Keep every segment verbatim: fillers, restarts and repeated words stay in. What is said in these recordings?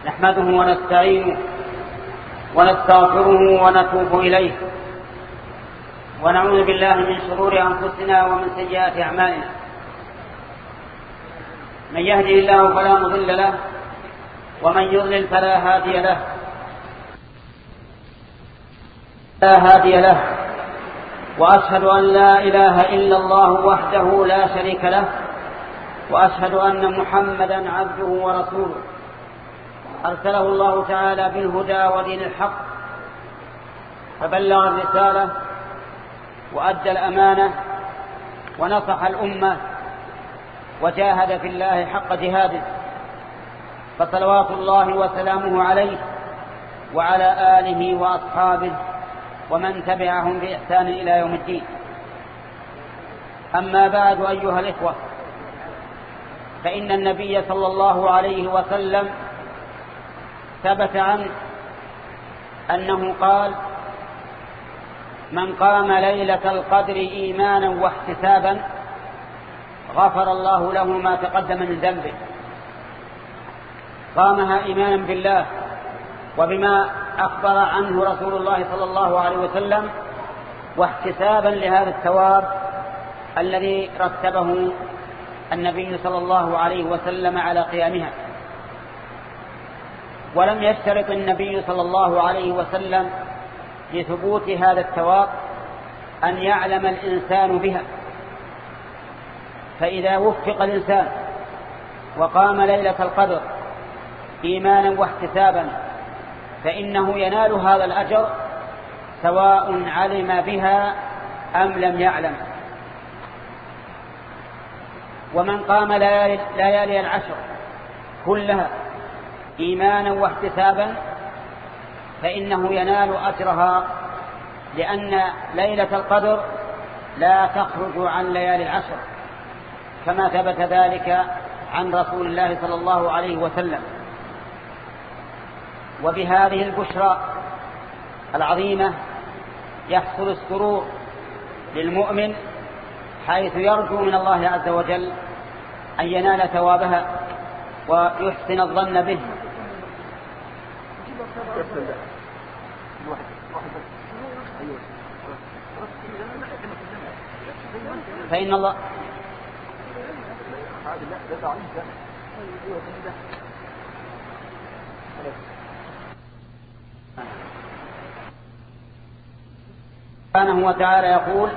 نحمده ونستعينه ونستغفره ونتوب إليه ونعوذ بالله من شرور أنفسنا ومن سيئات أعمالنا. من يهدي الله فلا مضل له ومن يضلل فلا هادي له لا هادي له وأشهد أن لا إله إلا الله وحده لا شريك له وأشهد أن محمدا عبده ورسوله أرسله الله تعالى بالهدى ودين الحق فبلغ الرسالة وأدى الأمانة ونصح الأمة وجاهد في الله حق جهاده، فصلوات الله وسلامه عليه وعلى آله وأصحابه ومن تبعهم بإحسان إلى يوم الدين. أما بعد أيها الإخوة، فإن النبي صلى الله عليه وسلم ثبت عنه أنه قال: من قام ليلة القدر إيمانا واحتسابا غفر الله له ما تقدم من ذنبه. قامها إيمانا بالله وبما أخبر عنه رسول الله صلى الله عليه وسلم، واحتسابا لهذا الثواب الذي رتبه النبي صلى الله عليه وسلم على قيامها. ولم يشترط النبي صلى الله عليه وسلم لثبوت هذا الثواب أن يعلم الإنسان بها، فإذا وفق الإنسان وقام ليلة القدر إيمانا واحتسابا فإنه ينال هذا الأجر سواء علم بها أم لم يعلم. ومن قام ليالي العشر كلها إيمانا واحتسابا فإنه ينال أجرها، لأن ليلة القدر لا تخرج عن ليالي العشر كما ثبت ذلك عن رسول الله صلى الله عليه وسلم. وبهذه البشرى العظيمة يحصل السرور للمؤمن، حيث يرجو من الله عز وجل أن ينال ثوابها ويحسن الظن به. فإن الله سبحانه وتعالى يقول: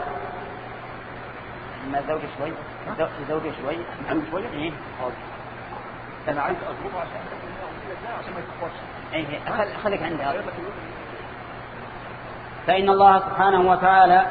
ما زوجي شوي زوجي شوي عم شوي ايه انا عايز اضربه عشان عشان ما يتخوش ايه خليك عندي. فإن الله سبحانه وتعالى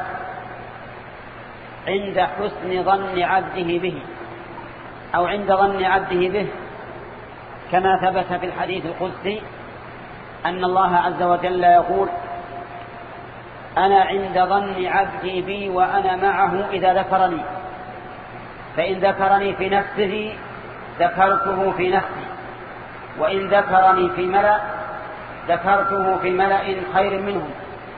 عند حسن ظن عبده به أو عند ظن عبده به، كما ثبت في الحديث القدسي أن الله عز وجل يقول: أنا عند ظن عبدي بي وأنا معه إذا ذكرني، فإن ذكرني في نفسه ذكرته في نفسي، وإن ذكرني في ملأ ذكرته في ملأ خير منهم.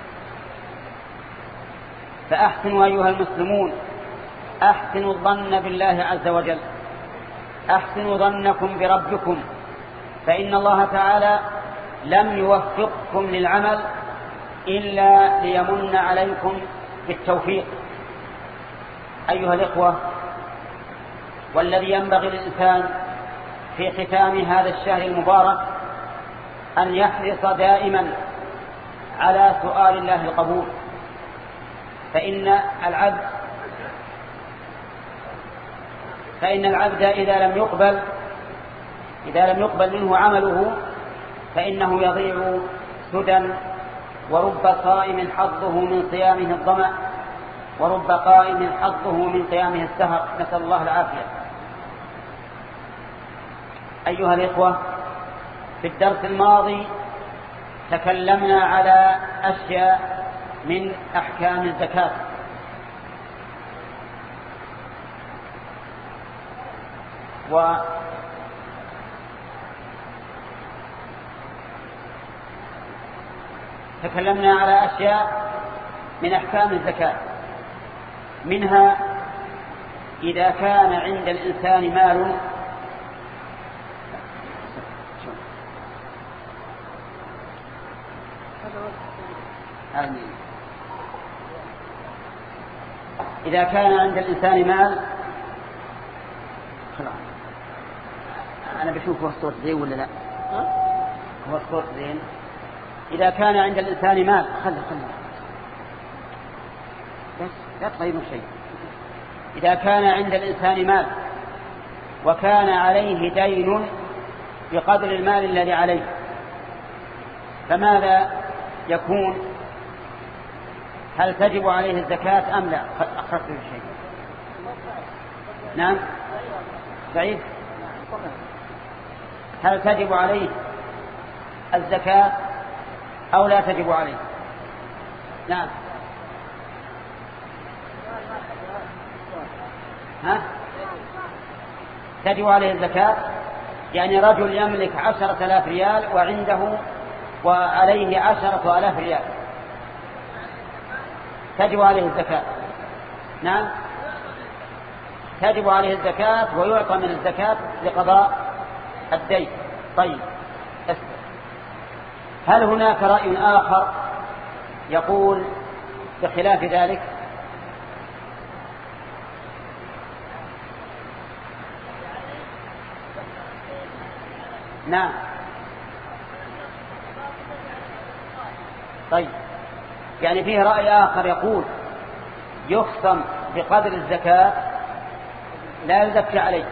فأحسنوا أيها المسلمون، أحسنوا الظن بالله عز وجل، أحسنوا ظنكم بربكم، فإن الله تعالى لم يوفقكم للعمل إلا ليمن عليكم بالتوفيق. أيها الإخوة، والذي ينبغي للإنسان في ختام هذا الشهر المبارك أن يحرص دائما على سؤال الله القبول، فإن العبد فإن العبد إذا لم يقبل إذا لم يقبل منه عمله فإنه يضيع سدى، ورب صائم حظه من صيامه الظمأ، ورب قائم حظه من قيامه السهر، نسأل الله العافية. أيها الإخوة، في الدرس الماضي تكلمنا على أشياء من أحكام الزكاة، و تكلمنا على أشياء من أحكام الزكاة، منها إذا كان عند الإنسان مال آمين. إذا كان عند الإنسان مال، خلاص أنا بشوف هو الصوت زين ولا لا؟ هو الصوت زين. إذا كان عند الإنسان مال، خله خله بس لا تغيروا شيء. إذا كان عند الإنسان مال وكان عليه دين بقدر المال الذي عليه، فماذا يكون؟ هل تجب عليه الزكاة أم لا؟ أخذت شيء. نعم سعيد، هل تجب عليه الزكاة أو لا تجب عليه؟ نعم. ها؟ تجب عليه الزكاة، يعني رجل يملك عشرة آلاف ريال وعنده وعليه عشرة آلاف ريال، تجب عليه الزكاة. نعم تجب عليه الزكاة ويعطى من الزكاة لقضاء الدين. طيب اسمع. هل هناك رأي آخر يقول بخلاف ذلك؟ نعم. طيب يعني فيه رأي آخر يقول يخصم بقدر الزكاة لا يزكي عليه،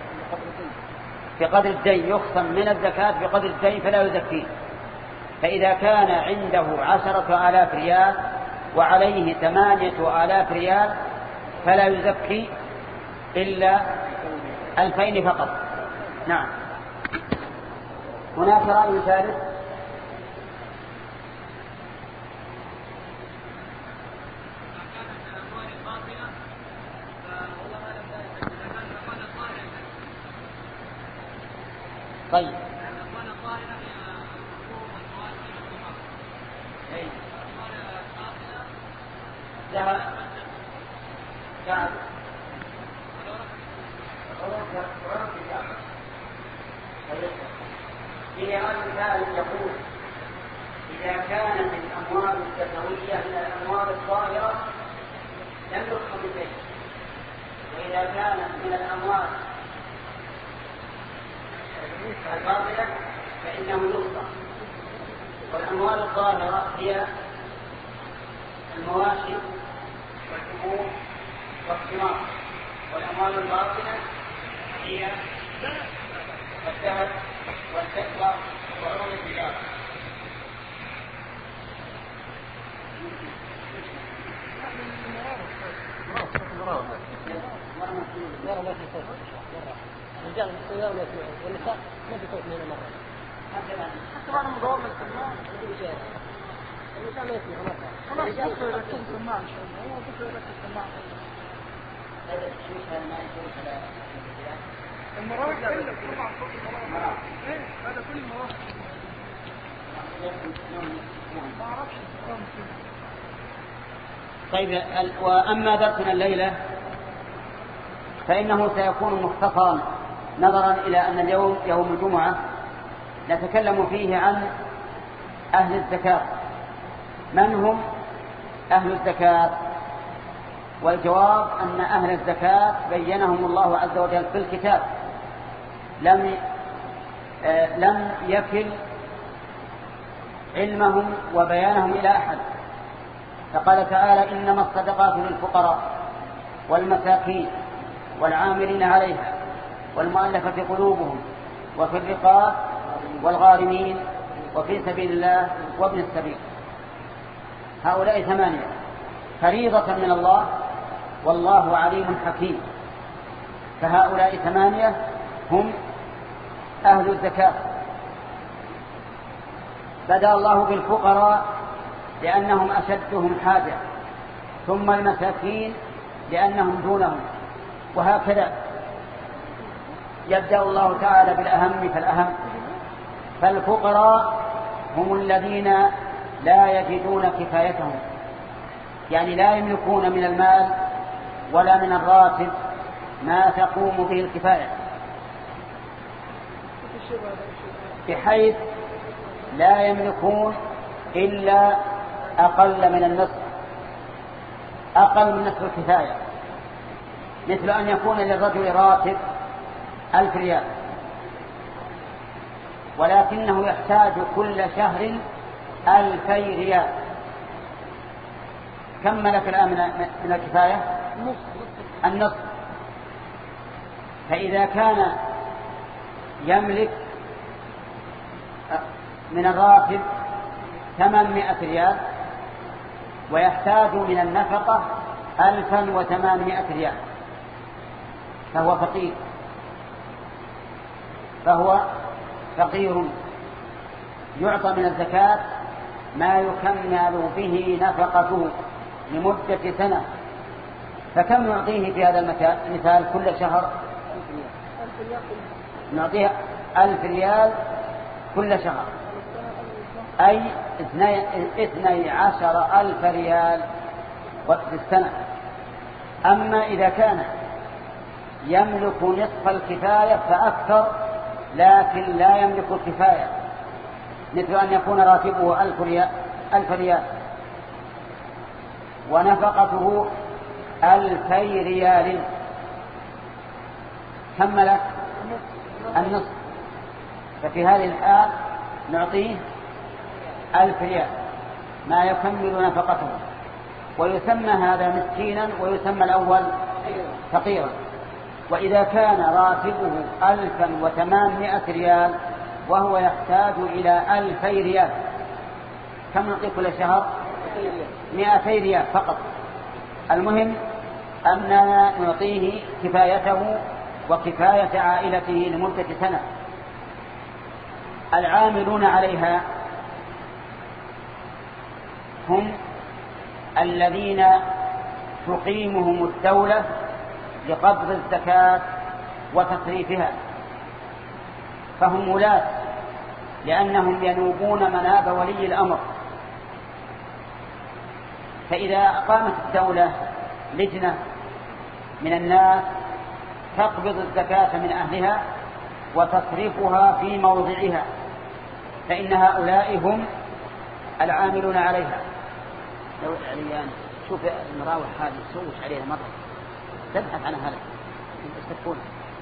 بقدر الدين يخصم من الزكاة بقدر الدين فلا يزكيه. فإذا كان عنده عشرة آلاف ريال وعليه ثمانية آلاف ريال فلا يزكي إلا ألفين فقط. نعم. هناك رأي ثالث؟ طيب لا لا في رأي ثالث يقول إذا كانت الأموال الزكوية من الأموال الظاهرة لم يخصم بشيء، وإذا كانت من الأموال الباطلة فإنه يخصم. والأموال الظاهرة هي المواشي والحبوب والثمار، والأموال الباطنة هي الذهب والفضة وعروض التجارة. الرجال السيارة ما يسمعون والنساء ما بيصوت من هنا مرة. حتى بعد مدور من السماع النساء ما يسمعون مرة. خلاص بكرة يركز السماع إن شاء الله. هو بكرة يركز السماع. هذا الشيء هذا ما يكون على المراوح كله طبعا صوت المراوح. إيه هذا كل المراوح. ما أعرفش. طيب وأما درسنا الليلة فإنه سيكون مختصرا نظرا إلى أن اليوم يوم الجمعة، نتكلم فيه عن أهل الزكاة. من هم أهل الزكاة؟ والجواب أن أهل الزكاة بينهم الله عز وجل في الكتاب، لم آه لم يكل علمهم وبيانهم إلى أحد. فقال تعالى إنما الصدقات للفقراء والمساكين والعاملين عليها والمؤلفة قلوبهم وفي الرقاب والغارمين وفي سبيل الله وابن السبيل. هؤلاء ثمانية فريضة من الله والله عليم حكيم. فهؤلاء ثمانية هم أهل الزكاة. بدأ الله بالفقراء لأنهم أشدهم حاجة، ثم المساكين لأنهم دونهم، وهكذا يبدأ الله تعالى بالأهم فالأهم. فالفقراء هم الذين لا يجدون كفايتهم، يعني لا يملكون من المال ولا من الراتب ما تقوم به الكفاية، بحيث لا يملكون إلا أقل من النصف، أقل من نصف الكفاية، مثل أن يكون للرجل راتب ألف ريال ولكنه يحتاج كل شهر ألفي ريال، كم ملك الآن من الكفاية؟ النصف. فإذا كان يملك من الراتب ثمانمائة ريال ويحتاج من النفقة ألفا وثمانمائة ريال فهو فقير، فهو فقير يعطى من الزكاة ما يكمل به نفقته لمدة سنة. فكم نعطيه في هذا المثال كل شهر؟ نعطيه ألف ريال كل شهر، أي اثني عشر ألف ريال في السنة. أما إذا كان يملك نصف الكفاية فأكثر لكن لا يملك الكفاية، مثل أن يكون راتبه ألف ريال, ألف ريال ونفقته ألفي ريال، كم ملك؟ النصف. ففي هذه الحال نعطيه ألف ريال ما يكمل نفقته، ويسمى هذا مسكينا ويسمى الأول فقيرا. وإذا كان راتبه ألفا وثمانمائة ريال وهو يحتاج إلى ألفي ريال، كم نعطيه كل شهر؟ مائتي ريال فقط. المهم أننا نعطيه كفايته وكفاية عائلته لمدة سنة. العاملون عليها هم الذين تقيمهم الدولة لقبض الزكاة وتصريفها، فهم ولاة لأنهم ينوبون مناب ولي الأمر. فإذا أقامت الدولة لجنة من الناس تقبض الزكاة من أهلها وتصرفها في موضعها فإن هؤلاء هم العاملون عليها. لو يعني شوف المراوح هذه تسوش عليها مرة تبحث عن هذا تكون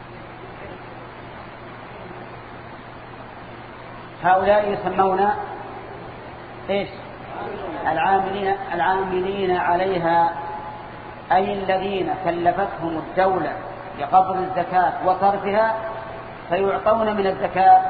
هؤلاء يسمون ايش؟ العاملين العاملين عليها، أي الذين كلفتهم الدولة لقبض الزكاة وصرفها، فيعطون من الزكاة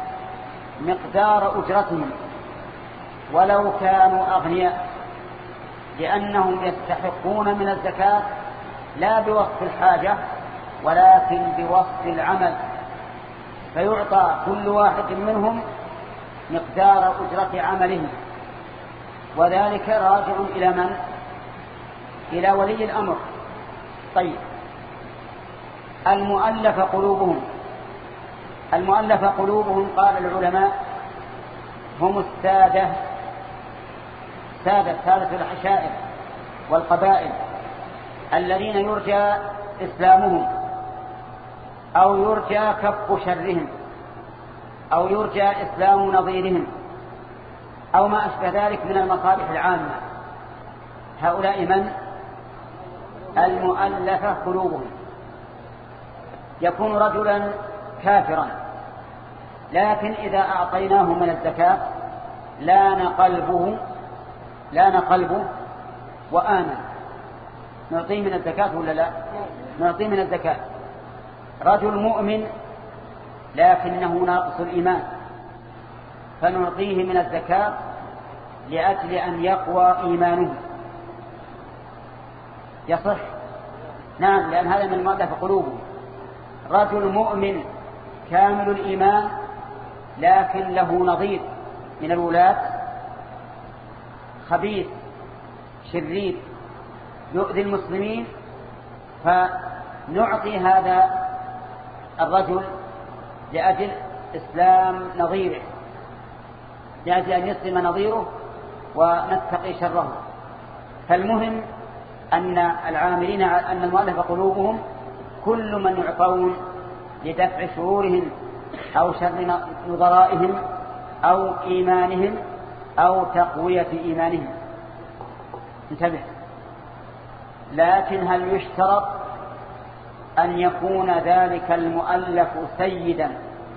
مقدار أجرتهم ولو كانوا أغنياء، لأنهم يستحقون من الزكاة لا بوصف الحاجة ولكن بوصف العمل، فيعطى كل واحد منهم مقدار أجرة عمله، وذلك راجع إلى من؟ إلى ولي الأمر. طيب، المؤلف قلوبهم المؤلف قلوبهم قال العلماء هم السادة سادة سادة العشائر والقبائل الذين يرجى إسلامهم أو يرجى كف شرهم أو يرجى إسلام نظيرهم أو ما أشبه ذلك من المصالح العامة. هؤلاء من؟ المؤلفة قلوبهم. يكون رجلا كافرا لكن إذا أعطيناه من الزكاة لان قلبه لان قلبه وآمن، نعطيه من الزكاة ولا لا؟ نعطيه من الزكاة. رجل مؤمن لكنه ناقص الإيمان فنعطيه من الزكاة لأجل أن يقوى إيمانه. يصح؟ نعم، لأن هذا من المؤلف قلوبه. رجل مؤمن كامل الإيمان لكن له نظير من الولاة خبيث شرير يؤذي المسلمين، فنعطي هذا الرجل لأجل إسلام نظيره، لأجل أن يسلم نظيره ونتقي شره. فالمهم أن العاملين أن المؤلف قلوبهم كل من يعطون لدفع شرورهم أو شر نظرائهم أو إيمانهم أو تقوية إيمانهم. انتبه. لكن هل يشترط أن يكون ذلك المؤلف سيدا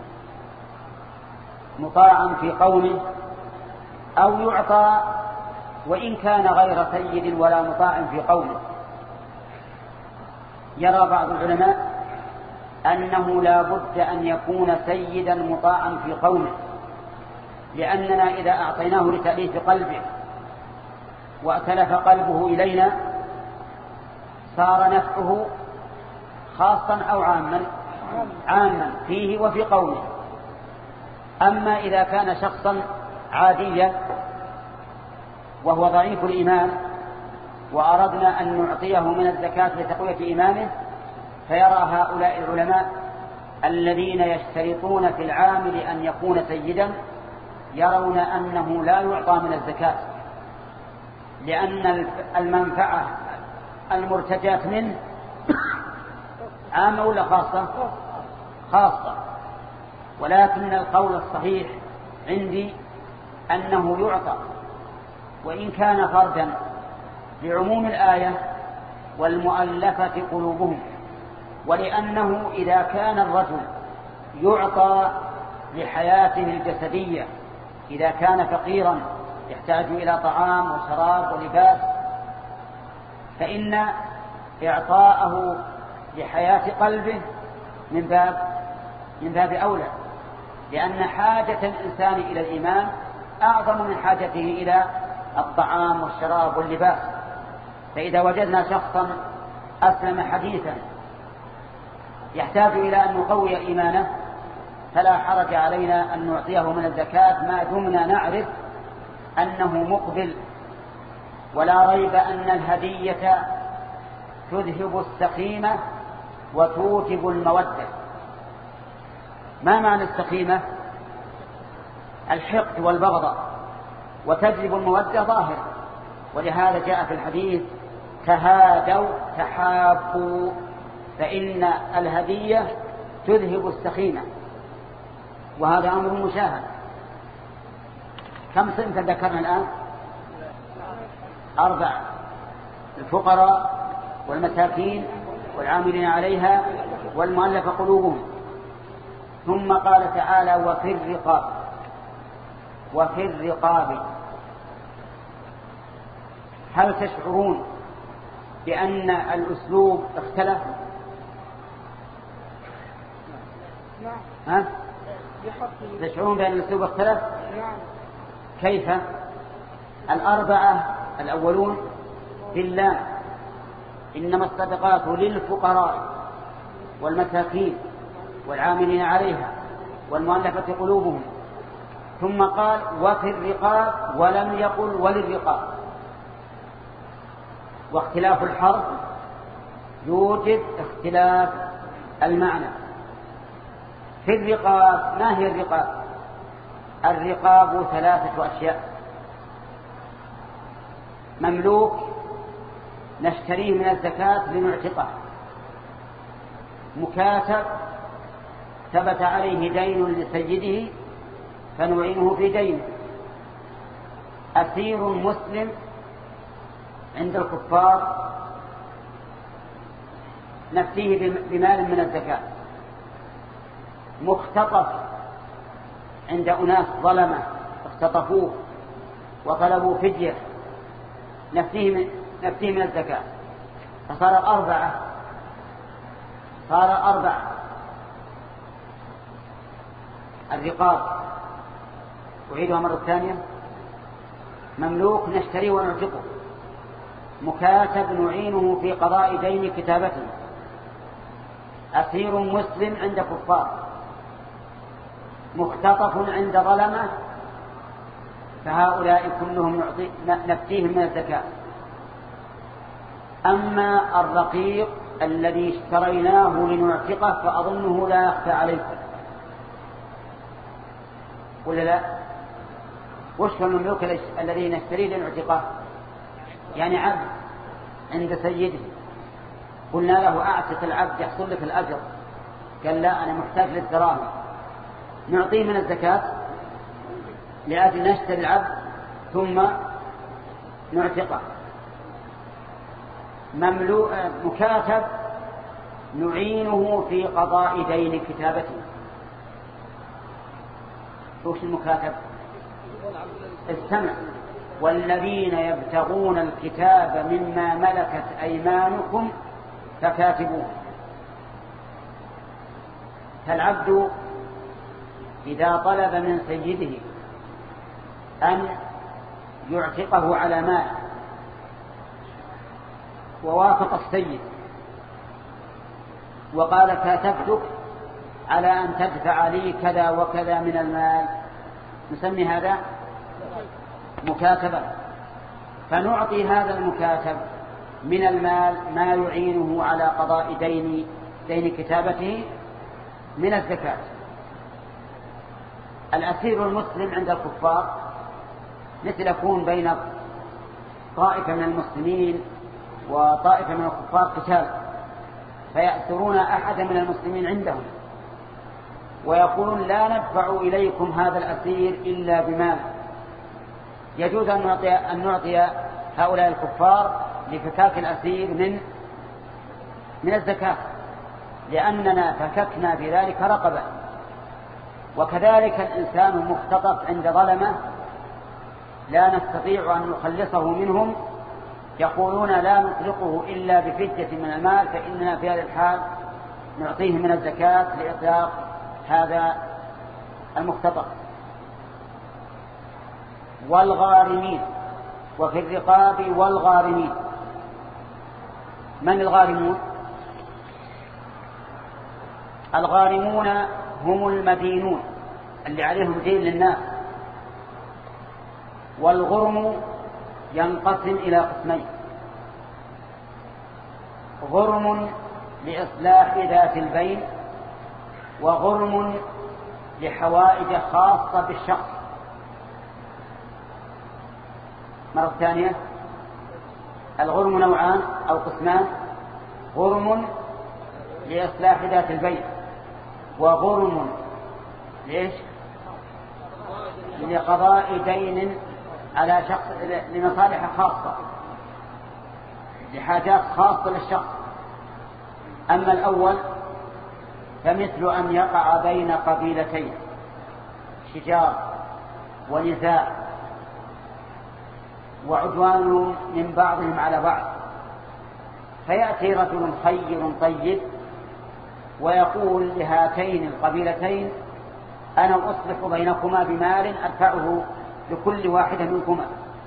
مطاعا في قوله، أو يعطى وإن كان غير سيد ولا مطاع في قوله؟ يرى بعض العلماء أنه لا بد أن يكون سيدا مطاعا في قوله، لأننا إذا أعطيناه لتأليف قلبه وأتلف قلبه إلينا صار نفعه خاصا أو عاما عاما فيه وفي قوله. أما إذا كان شخصا عاديا وهو ضعيف الإيمان وأردنا أن نعطيه من الزكاة لتقوية إيمانه، فيرى هؤلاء العلماء الذين يشترطون في العامل أن يكون سيدا يرون أنه لا يعطى من الزكاة، لأن المنفعة المرتجات منه عامة ولا خاصة؟ خاصة. ولكن القول الصحيح عندي أنه يعطى وإن كان فردا لعموم الآية والمؤلفة قلوبهم، ولأنه إذا كان الرجل يعطى لحياته الجسدية، إذا كان فقيرا يحتاج إلى طعام وشراب ولباس، فإن إعطاءه لحياة قلبه من باب من باب أولى، لأن حاجة الإنسان إلى الإيمان أعظم من حاجته إلى الطعام والشراب واللباس. فإذا وجدنا شخصا أسلم حديثا يحتاج إلى أن نقوي إيمانه فلا حرج علينا أن نعطيه من الزكاة ما دمنا نعرف أنه مقبل. ولا ريب أن الهدية تذهب السخيمة وتوجب المودة. ما معنى السخيمة؟ الحقد والبغضاء، وتجلب المودة ظاهر. ولهذا جاء في الحديث تهادوا تحابوا، فإن الهدية تذهب السخيمة، وهذا أمر مشاهد. كم صنفا ذكرنا الآن؟ أربع: الفقراء والمساكين والعاملين عليها والمؤلف قلوبهم. ثم قال تعالى وفي الرقاب. وفي الرقاب هل تشعرون بأن الأسلوب اختلف؟ ها؟ تشعرون بأن الأسلوب اختلف؟ كيف؟ الأربعة الأولون بالله، إنما الصدقات للفقراء والمساكين والعاملين عليها والمؤلفة قلوبهم. ثم قال وفي الرقاب ولم يقل وللرقاب. واختلاف الحرف يوجد اختلاف المعنى. في الرقاب، ما هي الرقاب؟ الرقاب ثلاثة أشياء: مملوك نشتريه من الزكاة لنعتقه، مكاتب ثبت عليه دين لسيده فنعينه في دينه، أسير مسلم عند الكفار نفتيه بمال من الزكاة، مختطف عند أناس ظلمة اختطفوه وطلبوا فدية نفتيه من, نفتيه من الزكاة. فصار أربعة صار أربعة الرقاب. أعيدها مرة ثانية: مملوك نشتريه ونعتقه، مكاتب نعينه في قضاء دين كتابته، أسير مسلم عند كفار، مختطف عند ظلمة، فهؤلاء كلهم نفتيهم من الزكاة. أما الرقيق الذي اشتريناه لنعتقه فأظنه لا يخفى عليكم، ولا لا؟ وش هو المملوك الذي نشتريه لنعتقه؟ يعني عبد عند سيده، قلنا له أعتق العبد يحصل لك الأجر، قال لا أنا محتاج للدراهم، نعطيه من الزكاة لأجل نشتري العبد ثم نعتقه. مملوء مكاتب نعينه في قضاء دين كتابته. وش المكاتب؟ استمع: والذين يبتغون الكتاب مما ملكت أيمانكم فكاتبوه. فالعبد إذا طلب من سيده أن يعتقه على مال ووافق السيد وقال: كاتبتك على أن تدفع لي كذا وكذا من المال، نسمي هذا مكاتبة. فنعطي هذا المكاتب من المال ما يعينه على قضاء دين دين كتابته من الزكاة. الأسير المسلم عند الكفار مثل يكون بين طائفة من المسلمين وطائفة من الكفار قتال، فيأسرون أحد من المسلمين عندهم ويقولون: لا ندفع إليكم هذا الأسير إلا بمال. يجوز أن نعطي, أن نعطي هؤلاء الكفار لفكاك الأسير من من الزكاة، لأننا فككنا بذلك رقبة. وكذلك الإنسان المختطف عند ظلمة لا نستطيع أن نخلصه منهم، يقولون: لا نطلقه إلا بفدية من المال، فإننا في هذا الحال نعطيه من الزكاة لإطلاق هذا المختطف. والغارمين، وفي الرقاب والغارمين. من الغارمون؟ الغارمون هم المدينون اللي عليهم دين للناس. والغرم ينقسم إلى قسمين: غرم لإصلاح ذات البين، وغرم لحوائج خاصة بالشخص. مرة ثانية: الغرم نوعان أو قسمان: غرم لإصلاح ذات البين، وغرم ليش؟ لقضاء دين على شخص لمصالح خاصة، لحاجات خاصة للشخص. أما الأول فمثل أن يقع بين قبيلتين شجار ونزاع وعدوان من بعضهم على بعض، فيأتي رجل خير طيب ويقول لهاتين القبيلتين: أنا أصلح بينكما بمال أدفعه لكل واحدة منكما،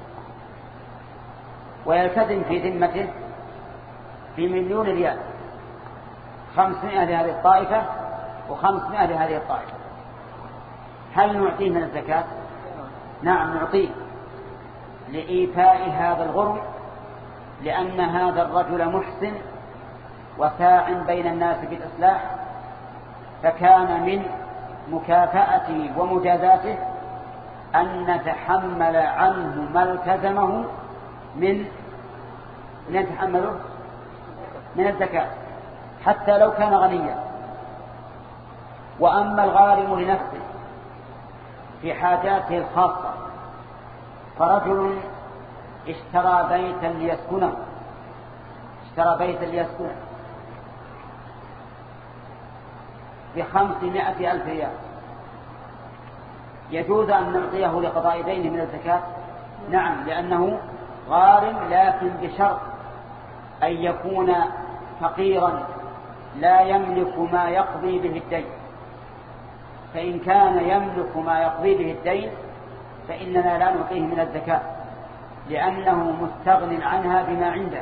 ويلتزم في ذمته بمليون ريال، خمسمائة لهذه الطائفة وخمسمائة لهذه الطائفة. هل نعطيه من الزكاة؟ نعم نعطيه لإيفاء هذا الغرم، لأن هذا الرجل محسن وساع بين الناس بالإصلاح، فكان من مكافأته ومجازاته أن نتحمل عنه ما التزمه من نتحمله من الزكاة حتى لو كان غنيا. وأما الغارم لنفسه في حاجاته الخاصة، فرجل اشترى بيتا ليسكنه اشترى بيتا ليسكنه بخمسمائة ألف ريال، يجوز أن نعطيه لقضاء دينه من الزكاة؟ نعم، لأنه غارم، لكن بشرط أن يكون فقيرا لا يملك ما يقضي به الدين. فإن كان يملك ما يقضي به الدين فإننا لا نعطيه من الزكاة، لأنه مستغن عنها بما عنده.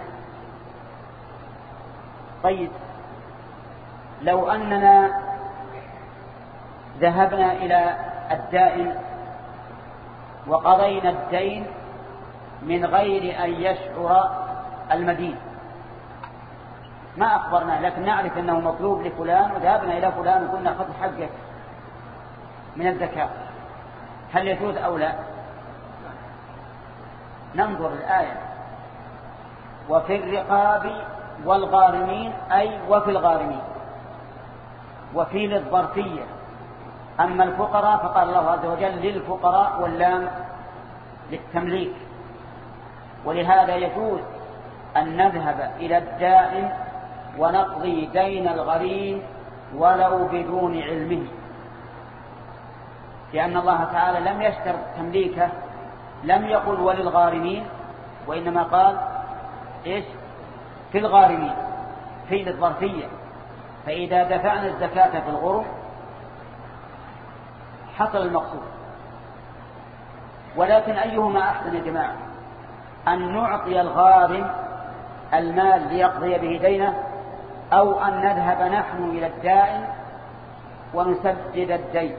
طيب، لو أننا ذهبنا إلى الدائن وقضينا الدين من غير أن يشعر المدين، ما أخبرنا، لكن نعرف أنه مطلوب لفلان، وذهبنا إلى فلان وقلنا: خذ حقك من الزكاة، هل يجوز أو لا؟ ننظر الآية: وفي الرقاب والغارمين، أي وفي الغارمين، وفي للظرفية. أما الفقراء فقال الله عز وجل: للفقراء، واللام للتمليك، ولهذا يجوز أن نذهب إلى الدائن ونقضي دين الغريم ولو بدون علمه، لأن الله تعالى لم يشترط تمليكه، لم يقل وللغارمين، وإنما قال إيش؟ في الغارمين، في الظرفية. فإذا دفعنا الزكاة في الغرم حصل المقصود. ولكن أيهما أحسن يا جماعة، أن نعطي الغارم المال ليقضي به دينه، أو أن نذهب نحن إلى الدائن ونسدد الدين؟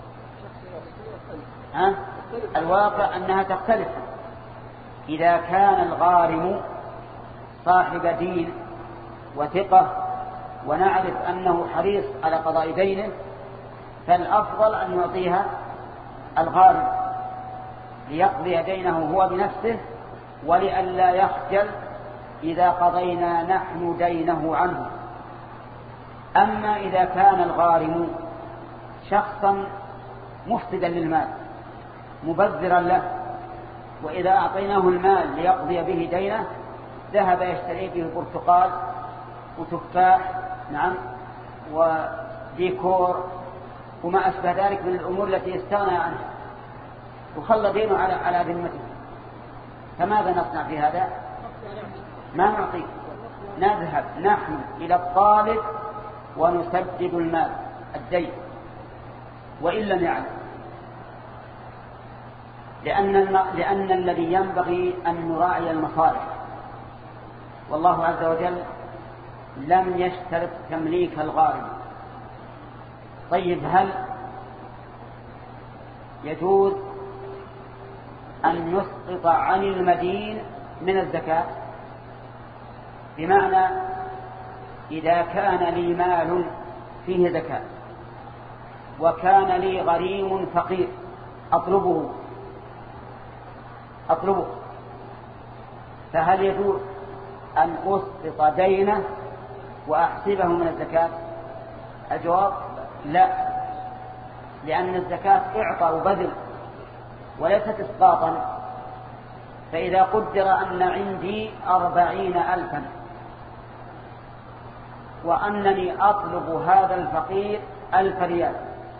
ها؟ الواقع أنها تختلف. إذا كان الغارم صاحب دين وثقة ونعرف أنه حريص على قضاء دينه، فالأفضل أن يعطيها الغارم ليقضي دينه هو بنفسه، ولئلا يخجل إذا قضينا نحن دينه عنه. أما إذا كان الغارم شخصا مفسدا للمال مبذرا له، وإذا أعطيناه المال ليقضي به دينه ذهب يشتري به برتقال وتفاح، نعم، وديكور وما أشبه ذلك من الأمور التي يستغنى عنها، وخلى دينه على على ذمته. فماذا نصنع في هذا؟ ما نعطيه، نذهب نحن إلى الطالب ونسدد المال الدين وإن لم يعلم، لأن, لأن الذي ينبغي أن نراعي المصالح، والله عز وجل لم يشترط تمليك الغارم. طيب، هل يجوز أن نسقط عن المدين من الزكاة؟ بمعنى إذا كان لي مال فيه زكاة وكان لي غريم فقير أطلبه أطلبه فهل يجوز أن أسقط دينه وأحسبه من الزكاة؟ الجواب لا، لأن الزكاة إعطاء وبذل وليست إسقاطا. فإذا قدر أن عندي أربعين ألفا وأنني أطلب هذا الفقير ألف ريال،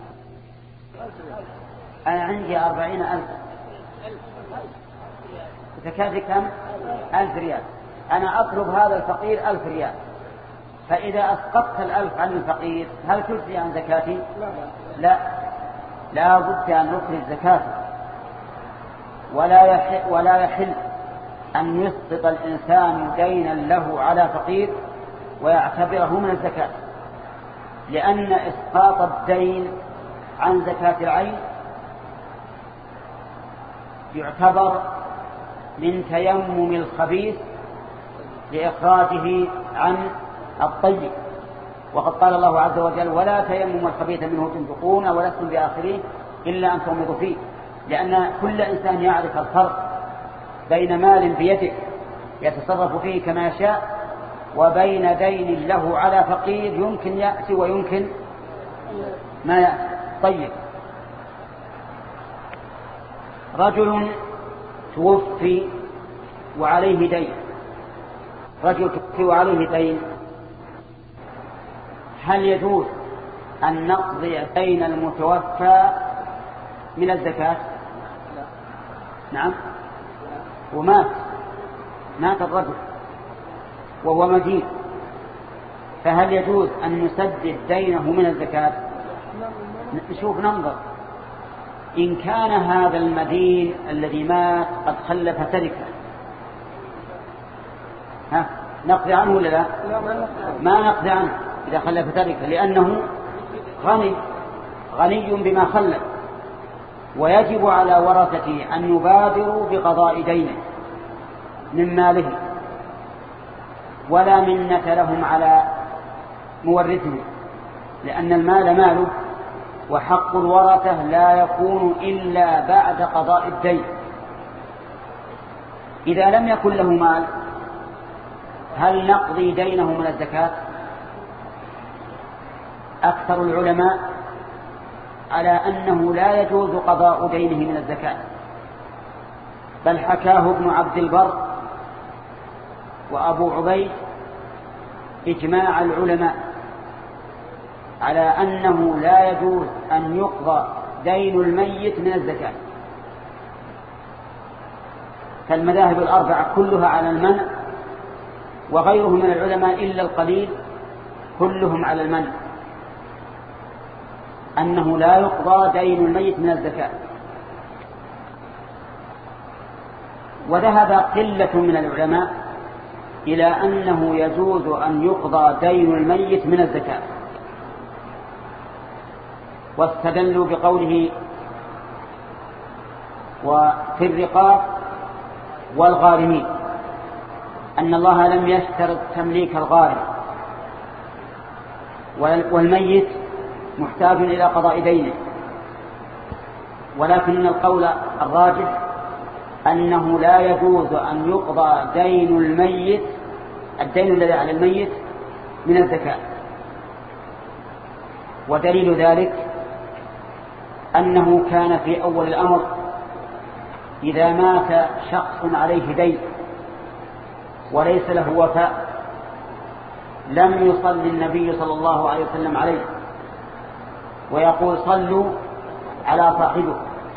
أنا عندي أربعين ألفا، زكاة كم؟ ألف ريال، أنا أطلب هذا الفقير ألف ريال، فإذا أسقطت الألف عن الفقير هل تجزي عن زكاتي؟ لا، لا بد أن نخرج زكاته. ولا يحل, ولا يحل أن يسقط الإنسان دينا له على فقير ويعتبره من الزكاة، لأن إسقاط الدين عن زكاة العين يعتبر من تيمم الخبيث لإخراجه عن الطيب، وقد قال الله عز وجل: ولا تيمم الخبيث منه تنفقون ولستم بآخرين إلا أن تغمضوا فيه. لأن كل إنسان يعرف الفرق بين مال بيده يتصرف فيه كما يشاء وبين دين له على فقير يمكن يأتي ويمكن ما يأتي. طيب، رجل توفي وعليه دين، رجل توفي وعليه دين، هل يجوز أن نقضي دين المتوفى من الزكاة؟ نعم، ومات مات الرجل وهو مدين، فهل يجوز أن نسدد دينه من الزكاة؟ نشوف ننظر، إن كان هذا المدين الذي مات قد خلف تركه ها نقضي عنه ولا لا؟ ما نقضي عنه إذا خلف تركه، لأنه غني غني بما خلف، ويجب على ورثته أن يبادروا بقضاء دينه من ماله، ولا منة لهم على مورثه، لأن المال ماله، وحق الورثة لا يكون إلا بعد قضاء الدين. إذا لم يكن له مال هل نقضي دينه من الزكاة؟ أكثر العلماء على أنه لا يجوز قضاء دينه من الزكاة، بل حكاه ابن عبد البر وأبو عبيد إجماع العلماء على أنه لا يجوز أن يقضى دين الميت من الزكاة. فالمذاهب الأربعة كلها على المنع، وغيرهم من العلماء إلا القليل كلهم على المنع، أنه لا يقضى دين الميت من الزكاة. وذهب قلة من العلماء إلى أنه يجوز أن يقضى دين الميت من الزكاة، واستدلوا بقوله وفي الرقاب والغارمين أن الله لم يشترط تمليك الغارم، والميت محتاج إلى قضاء دينه، ولكن القول الراجح أنه لا يجوز أن يقضى دين الميت الدين الذي على الميت من الزكاة. ودليل ذلك أنه كان في أول الأمر إذا مات شخص عليه دين وليس له وفاء لم يصلي النبي صلى الله عليه وسلم عليه ويقول صلوا على صاحبه.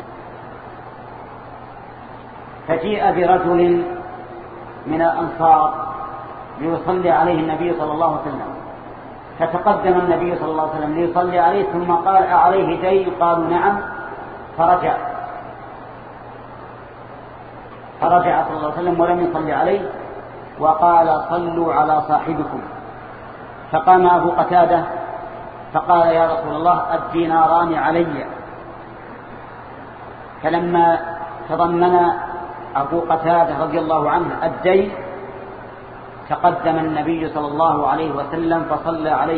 فجيء برجل من الأنصار ليصلي عليه النبي صلى الله عليه وسلم، فتقدم النبي صلى الله عليه وسلم ليصلي عليه ثم قال عليه دين؟ قالوا نعم. فرجع فرجع صلى الله عليه وسلم ولم يصلي عليه وقال صلوا على صاحبكم. فقام أبو قتادة فقال يا رسول الله الديناران علي. فلما تضمن أبو قتادة رضي الله عنه الدين تقدم النبي صلى الله عليه وسلم فصلى عليه.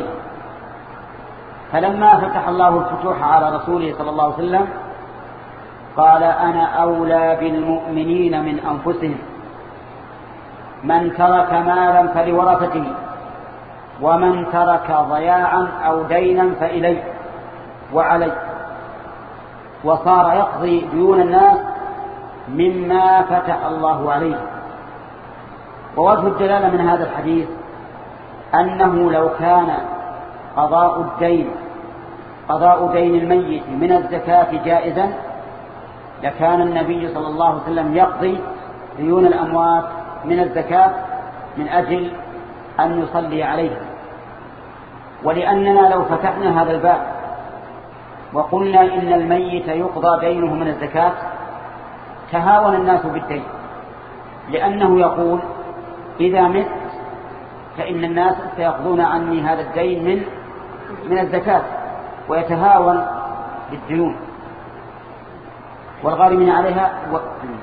فلما فتح الله الفتوح على رسوله صلى الله عليه وسلم قال أنا أولى بالمؤمنين من أنفسهم، من ترك مالا فلورثته ومن ترك ضياعا أو دينا فإلي وعلي. وصار يقضي ديون الناس مما فتح الله عليه. ووجه الدلالة من هذا الحديث أنه لو كان قضاء الدين قضاء دين الميت من الزكاة جائزا لكان النبي صلى الله عليه وسلم يقضي ديون الأموات من الزكاة من أجل أن يصلي عليه. ولأننا لو فتحنا هذا الباب وقلنا إن الميت يقضى دينه من الزكاة تهاون الناس بالدين، لأنه يقول إذا مت فإن الناس سيقضون عني هذا الدين من من الزكاة، ويتهاون بالديون والغارمين عليها و...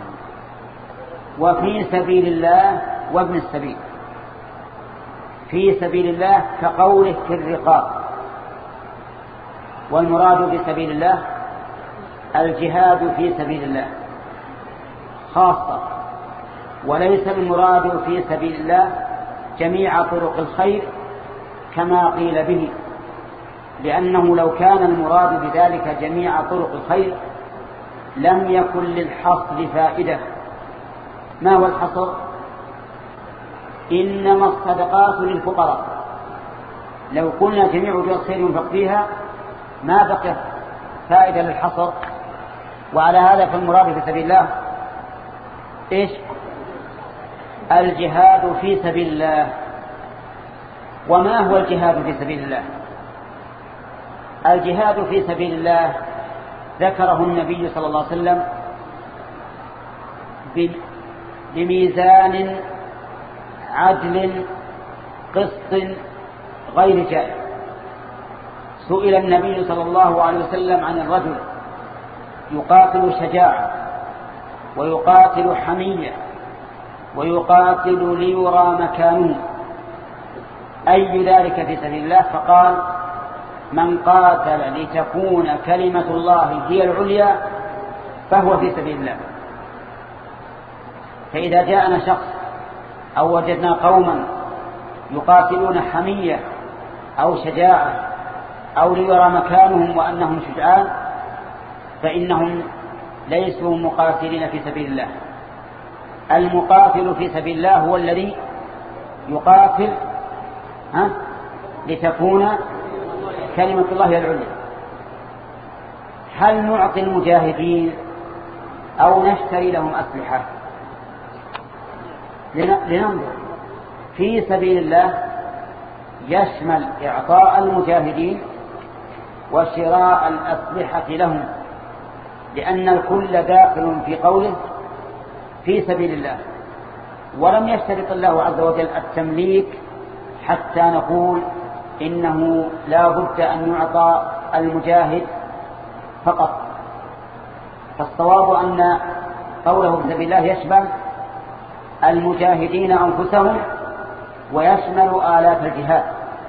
وفي سبيل الله وابن السبيل. في سبيل الله كقوله في الرقاب، والمراد بسبيل الله الجهاد في سبيل الله خاصة، وليس المراد في سبيل الله جميع طرق الخير كما قيل به، لأنه لو كان المراد بذلك جميع طرق الخير لم يكن للحصر فائدة. ما هو الحصر؟ إنما الصدقات للفقراء. لو قلنا جميع وجوه الخير ينفق فيها ما بقي فائدة للحصر. وعلى هذا فالمراد في سبيل الله إيش؟ الجهاد في سبيل الله. وما هو الجهاد في سبيل الله؟ الجهاد في سبيل الله ذكره النبي صلى الله عليه وسلم بميزان عدل قسط غير جائر. سئل النبي صلى الله عليه وسلم عن الرجل يقاتل شجاعة ويقاتل حمية ويقاتل ليرى مكانه أي ذلك في سبيل الله؟ فقال من قاتل لتكون كلمة الله هي العليا فهو في سبيل الله. فإذا جاءنا شخص أو وجدنا قوما يقاتلون حمية أو شجاعة أو ليرى مكانهم وأنهم شجعان فإنهم ليسوا مقاتلين في سبيل الله، المقاتل في سبيل الله هو الذي يقاتل ها لتكون كلمة الله هي العليا. هل نعطي المجاهدين أو نشتري لهم أسلحة؟ لننظر. في سبيل الله يشمل إعطاء المجاهدين وشراء الأسلحة لهم، لأن الكل داخل في قوله في سبيل الله، ولم يشترط الله عز وجل التمليك حتى نقول إنه لا بد أن يعطى المجاهد فقط. فالصواب أن قوله في سبيل الله يشمل المجاهدين أنفسهم ويشمل آلات الجهاد.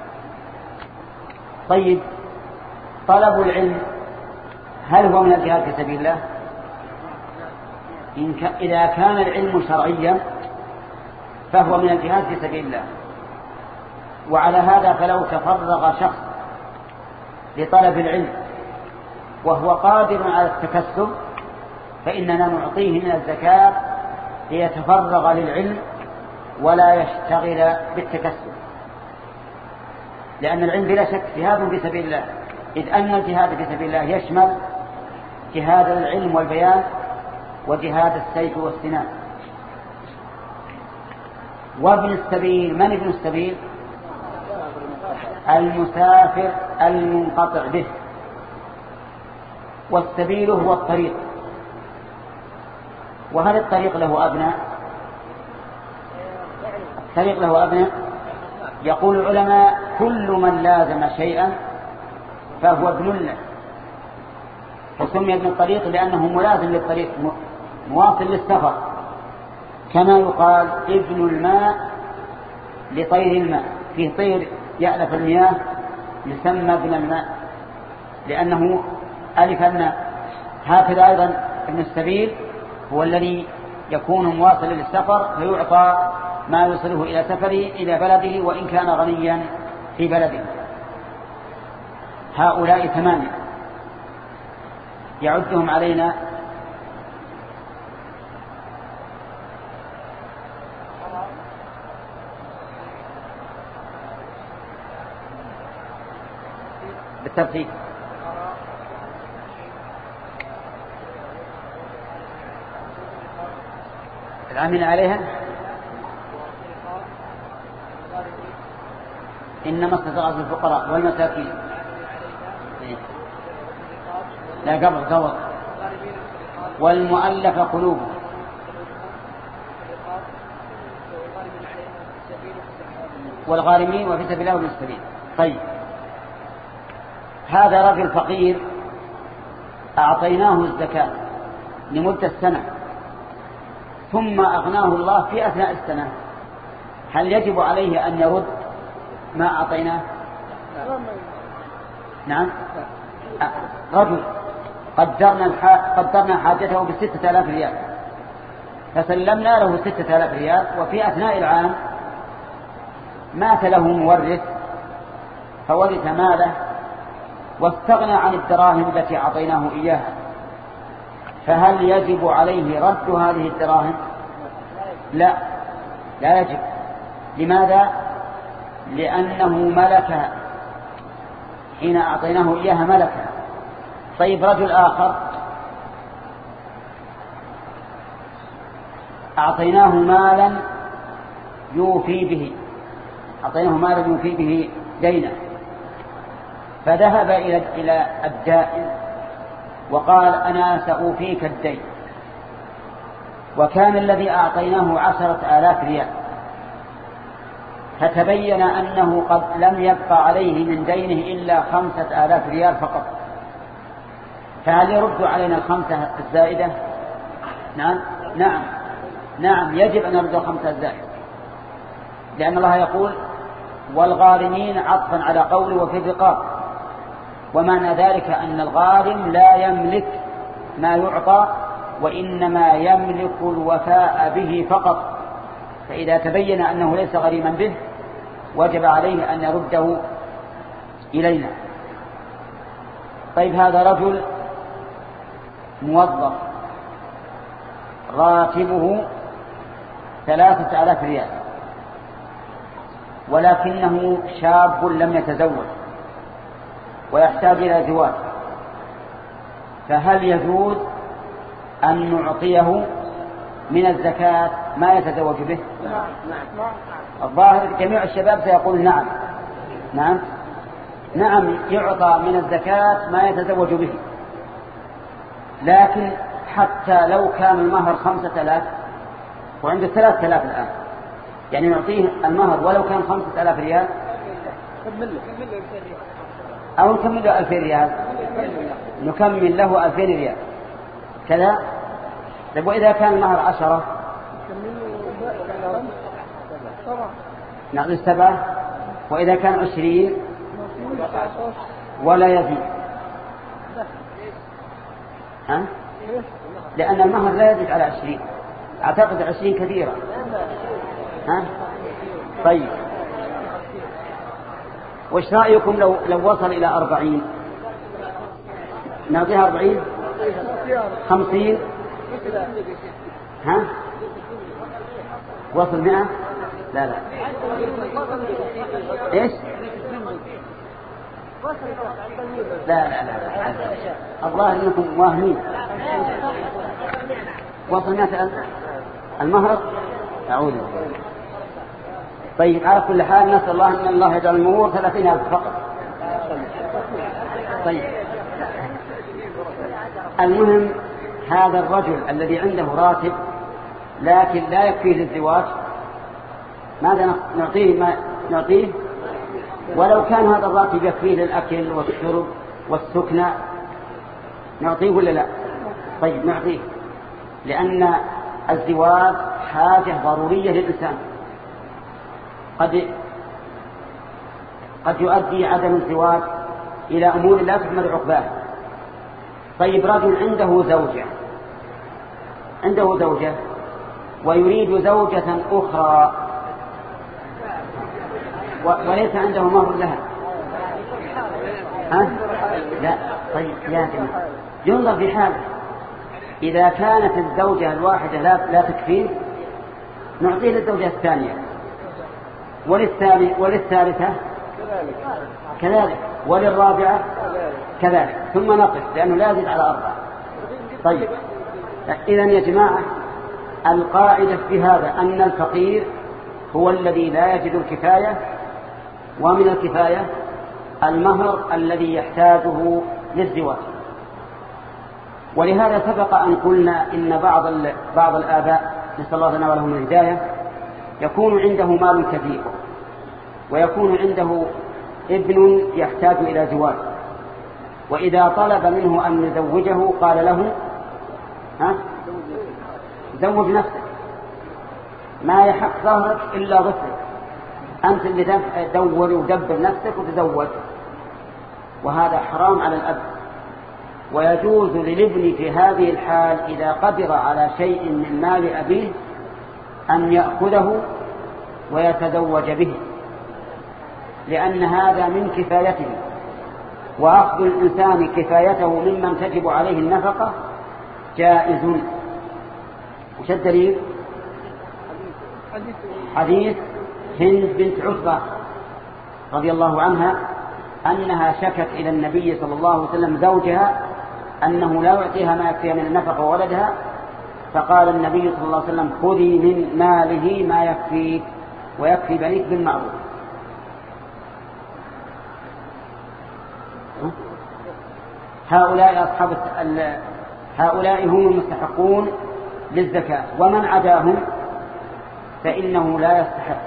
طيب، طلب العلم هل هو من الجهاد في سبيل الله؟ إن ك... إذا كان العلم شرعيا فهو من الجهاد في سبيل الله. وعلى هذا فلو تفرغ شخص لطلب العلم وهو قادر على التكسب فإننا نعطيه من الزكاة ليتفرغ للعلم ولا يشتغل بالتكسب، لأن العلم بلا شك جهاد في سبيل الله، إذ أن الجهاد في سبيل الله يشمل جهاد العلم والبيان وجهاد السيف والسنان. وابن السبيل، من ابن السبيل؟ المسافر المنقطع به، والسبيل هو الطريق. وهل الطريق له أبناء؟ الطريق له أبناء. يقول العلماء كل من لازم شيئا فهو ابن له، فسمي ابن الطريق لأنه ملازم للطريق مواصل للسفر، كما يقال ابن الماء لطير الماء، فيه طير يألف المياه يسمى ابن الماء لأنه ألف الماء. هكذا أيضا ابن السبيل هو الذي يكون مواصلا للسفر فيعطى ما يوصله إلى سفره إلى بلده وإن كان غنيا في بلده. هؤلاء ثمانية يعدهم علينا بالترتيب. العامل عليها إنما استطاعت الفقراء والمساكين. لا قبل قبل والمؤلف قلوبهم والغارمين وفي سبيل الله وابن السبيل. طيب، هذا رجل فقير أعطيناه الزكاة لمدة سنة ثم أغناه الله في أثناء السنة، هل يجب عليه أن يرد ما أعطيناه؟ نعم. رجل قدرنا, قدرنا حاجته بستة آلاف ريال فسلمنا له ستة آلاف ريال، وفي أثناء العام مات له مورث فورث ماله واستغنى عن الدراهم التي أعطيناه إياها، فهل يجب عليه رد هذه الدراهم؟ لا، لا يجب. لماذا؟ لأنه ملكها حين أعطيناه إياها ملكها. طيب، رجل آخر أعطيناه مالا يوفي به أعطيناه مالا يوفي به دينا، فذهب إلى إلى الدائن وقال أنا سأوفيك الدين، وكان الذي أعطيناه عشرة آلاف ريال، فتبين أنه قد لم يبقى عليه من دينه إلا خمسة آلاف ريال فقط، فهل يرد علينا الخمسة الزائدة؟ نعم نعم نعم يجب أن نرد الخمسة الزائدة، لأن الله يقول والغارمين عطفا على قوله وفي الرقاب، ومعنى ذلك أن الغارم لا يملك ما يعطى وإنما يملك الوفاء به فقط، فإذا تبين أنه ليس غريما به وجب عليه أن يرده إلينا. طيب، هذا رجل موظف راتبه ثلاثة آلاف ريال ولكنه شاب لم يتزوج ويحتاج إلى زواج، فهل يجوز أن نعطيه من الزكاة ما يتزوج به؟ الظاهر جميع الشباب سيقول نعم نعم نعم يعطى من الزكاة ما يتزوج به، لكن حتى لو كان المهر خمسة آلاف وعنده ثلاثة آلاف الآن، يعني نعطيه المهر ولو كان خمسة آلاف ريال أو نكمل له ألفين ريال، نكمل له ألفين ريال كذا. طيب وإذا كان المهر عشرة نعطي سبعة، وإذا كان عشرين ولا يزيد، ها؟ لأن المهر لا يزيد على عشرين، أعتقد عشرين كثيرة، ها؟ طيب وش رأيكم لو لو وصل إلى أربعين؟ نعطيها أربعين؟ خمسين؟ ها؟ وصل مئة؟ لا لا إيش؟ لا لا لا الظاهر أنكم واهمين. وصل مئة المهر؟ أعوذ. طيب على كل حال نسأل الله أن الله يجعل المهور ثلاثين ألف فقط. طيب المهم هذا الرجل الذي عنده راتب لكن لا يكفيه للزواج، ماذا نعطيه؟ ما نعطيه ولو كان هذا الراتب يكفيه للأكل والشرب والسكنة نعطيه ولا لا؟ طيب نعطيه، لأن الزواج حاجة ضرورية للإنسان، قد قد يؤدي عدم الزواج إلى أمور لا تحمد عقباها. طيب رجل عنده زوجة عنده زوجة ويريد زوجة أخرى وليس عنده مهر لها، ها؟ لا. طيب يا جماعة ينظر في حاله، إذا كانت الزوجة الواحدة لا, لا تكفيه نعطيه للزوجة الثانية وللثالثة كذلك وللرابعة كذلك، ثم نقف لأنه لا يزيد على أربعة. طيب إذن يا جماعة القاعدة في هذا أن الفقير هو الذي لا يجد الكفاية، ومن الكفاية المهر الذي يحتاجه للزواج. ولهذا سبق أن قلنا إن بعض بعض الآباء نسأل الله لنا ولهم الهداية يكون عنده مال كثير ويكون عنده ابن يحتاج إلى زواج، وإذا طلب منه أن يزوجه قال له ها زوج نفسك، ما يحق ظهرك إلا ظفرك، أنت اللي تدور ودبر نفسك وتزوج، وهذا حرام على الأب. ويجوز للابن في هذه الحال إذا قدر على شيء من مال أبيه أن يأخذه ويتزوج به، لأن هذا من كفايته، وأخذ الإنسان كفايته ممن تجب عليه النفقة جائز. وش الدليل؟ حديث هند بنت عتبة رضي الله عنها أنها شكت إلى النبي صلى الله عليه وسلم زوجها أنه لا يعطيها ما يكفيها من النفقة وولدها، فقال النبي صلى الله عليه وسلم خذي من ماله ما يكفيك ويكفي بنيك بالمعروف. هؤلاء أصحاب هؤلاء هم المستحقون للزكاة، ومن عداهم فإنه لا يستحق.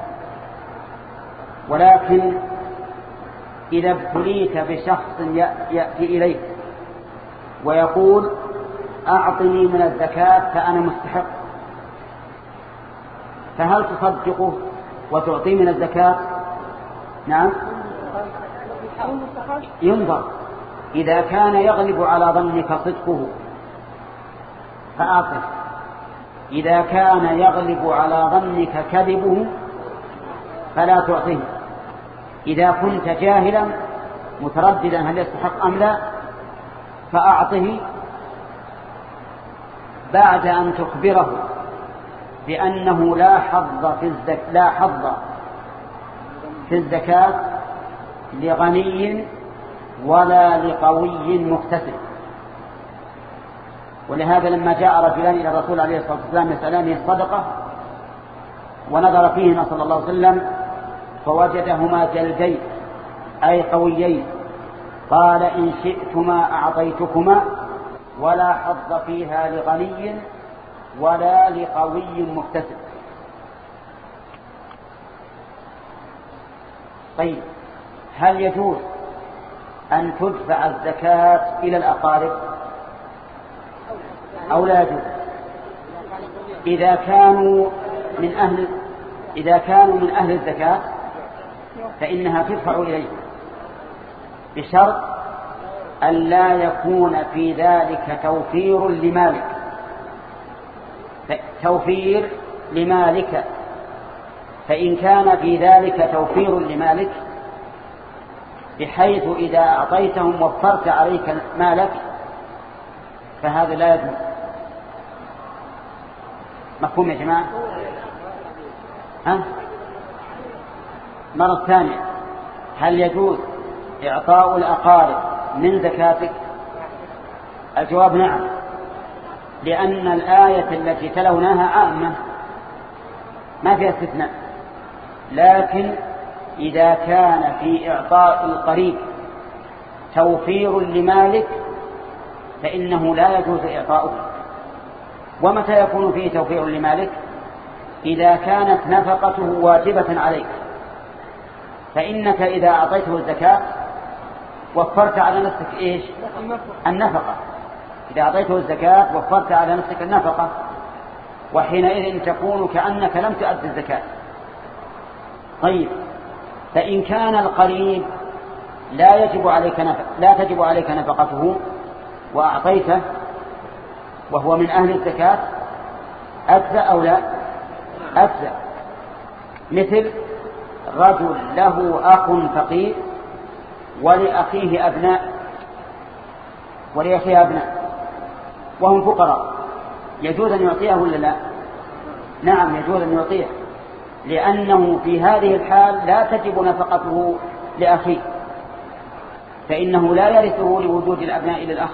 ولكن إذا ابتليت بشخص يأتي إليك ويقول أعطني من الزكاة فأنا مستحق، فهل تصدقه وتعطيه من الزكاة؟ نعم ينظر، إذا كان يغلب على ظنك صدقه فأعطه، إذا كان يغلب على ظنك كذبه فلا تعطيه. إذا كنت جاهلا مترددا هل يستحق أم لا فأعطه بعد أن تخبره بأنه لا حظ في الزك... لا حظ في الزكاة لغني ولا لقوي مكتسب. ولهذا لما جاء رجلان إلى الرسول عليه الصلاة والسلام يسألانه الصدقة ونظر فيهما صلى الله عليه وسلم فوجدهما جلدين أي قويين، قال إن شئتما أعطيتكما ولا حظ فيها لغني ولا لقوي مكتسب. طيب، هل يجوز أن تدفع الزكاة إلى الأقارب أو لا يجوز؟ إذا كانوا من أهل إذا كانوا من أهل الزكاة فإنها تدفع إليهم بشرط أن لا يكون في ذلك توفير لمالك توفير لمالك فإن كان في ذلك توفير لمالك بحيث إذا أعطيتهم وفرت عليك مالك فهذا لا يجوز. مفهوم يا جماعة؟ ها؟ مرة ثانية، هل يجوز إعطاء الأقارب من زكاتك؟ الجواب نعم، لأن الآية التي تلوناها عامة ما فيها استثناء، لكن إذا كان في إعطاء القريب توفير لمالك فإنه لا يجوز إعطاؤه. ومتى يكون فيه توفير لمالك؟ إذا كانت نفقته واجبة عليك، فإنك إذا أعطيته الزكاة وفرت على نفسك إيش؟ النفقة. إذا أعطيته الزكاة وفرت على نفسك النفقة، وحينئذ تكون كأنك لم تؤدي الزكاة. طيب، فإن كان القريب لا يجب عليك نفق لا تجب عليك نفقته وأعطيته وهو من أهل الزكاة أجزأ أو لا؟ أجزأ. مثل رجل له أخ فقير ولأخيه أبناء ولأخيه أبناء وهم فقراء، يجوز أن يعطيه ولا لا؟ نعم يجوز أن يعطيه، لأنه في هذه الحال لا تجب نفقته لأخيه، فإنه لا يرثه لوجود الأبناء للأخ.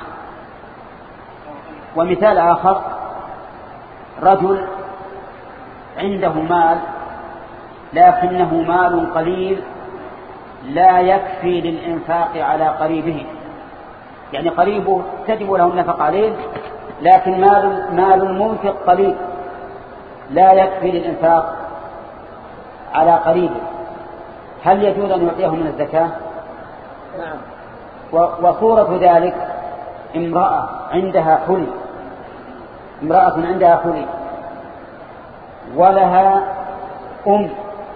ومثال آخر، رجل عنده مال لكنه مال قليل لا يكفي للإنفاق على قريبه، يعني قريبه تجب له النفق عليه لكن مال مال المنفق قليل لا يكفي للإنفاق على قريبه، هل يجوز أن يعطيه من الزكاة؟ نعم. وصورة ذلك امرأة عندها حلي امرأة عندها حلي ولها أم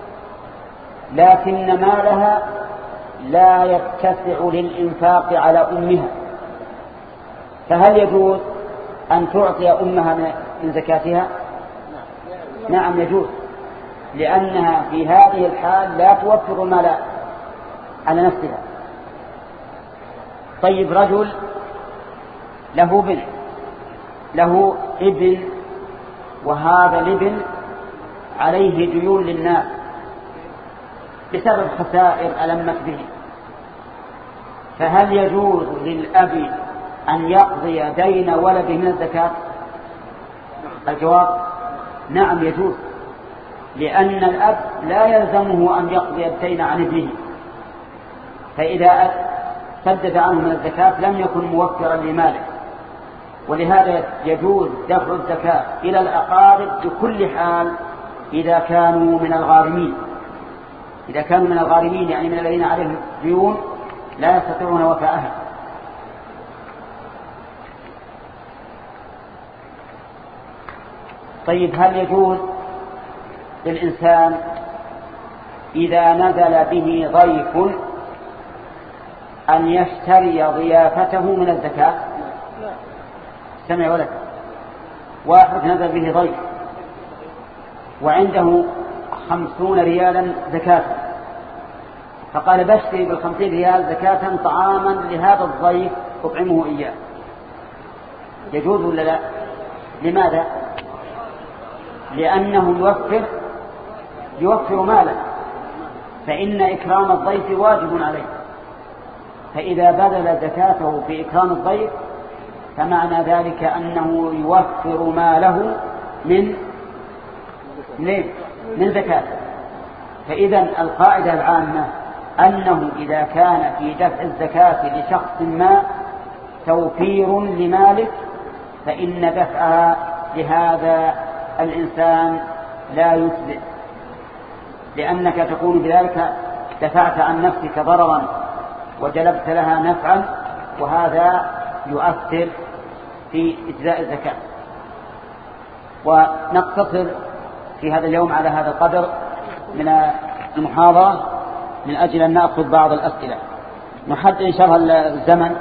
لكن مالها لا يتسع للإنفاق على أمها، فهل يجوز أن تعطي أمها من زكاتها؟ نعم يجوز، لأنها في هذه الحال لا توفر المال على نفسها. طيب، رجل له ابن له ابن وهذا الابن عليه ديون للناس بسبب خسائر ألمت به، فهل يجوز للأب أن يقضي دين ولده من الزكاة؟ الجواب نعم يجوز، لأن الأب لا يلزمه أن يقضي الدين عن ابنه، فإذا سدد عنه من الزكاة لم يكن موفرا لماله، ولهذا يجوز دفع الزكاة إلى الأقارب بكل حال إذا كانوا من الغارمين إذا كانوا من الغارمين يعني من الذين عليهم ديون لا يستطيعون وفاءها. طيب، هل يجوز للإنسان إذا نزل به ضيف أن يشتري ضيافته من الزكاة؟ سمع ولك، واحد نزل به ضيف وعنده خمسون ريالا زكاة، فقال بشتري بالخمسين ريال زكاة طعاما لهذا الضيف أطعمه إياه، يجوز ولا لا؟ لماذا؟ لأنه يوفر يوفر مالا، فإن إكرام الضيف واجب عليه، فإذا بذل زكاته في إكرام الضيف فمعنى ذلك أنه يوفر ماله من من زكاته. فإذا القاعدة العامة أنه إذا كان في دفع الزكاة لشخص ما توفير لمالك فإن دفعها لهذا الإنسان لا يجزئ، لأنك تكون بذلك دفعت عن نفسك ضررا وجلبت لها نفعا، وهذا يؤثر في إجزاء الزكاة. ونقتصر في هذا اليوم على هذا القدر من المحاضرة من أجل أن نأخذ بعض الأسئلة. نحدد إن شاء الله الزمن.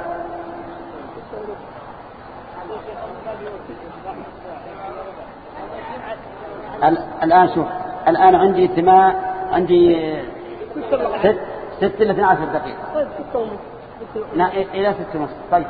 الآن شوف، الآن عندي اجتماع، عندي ست ست إلى اثنى عشر دقيقة. لا إلى ست ونص. طيب.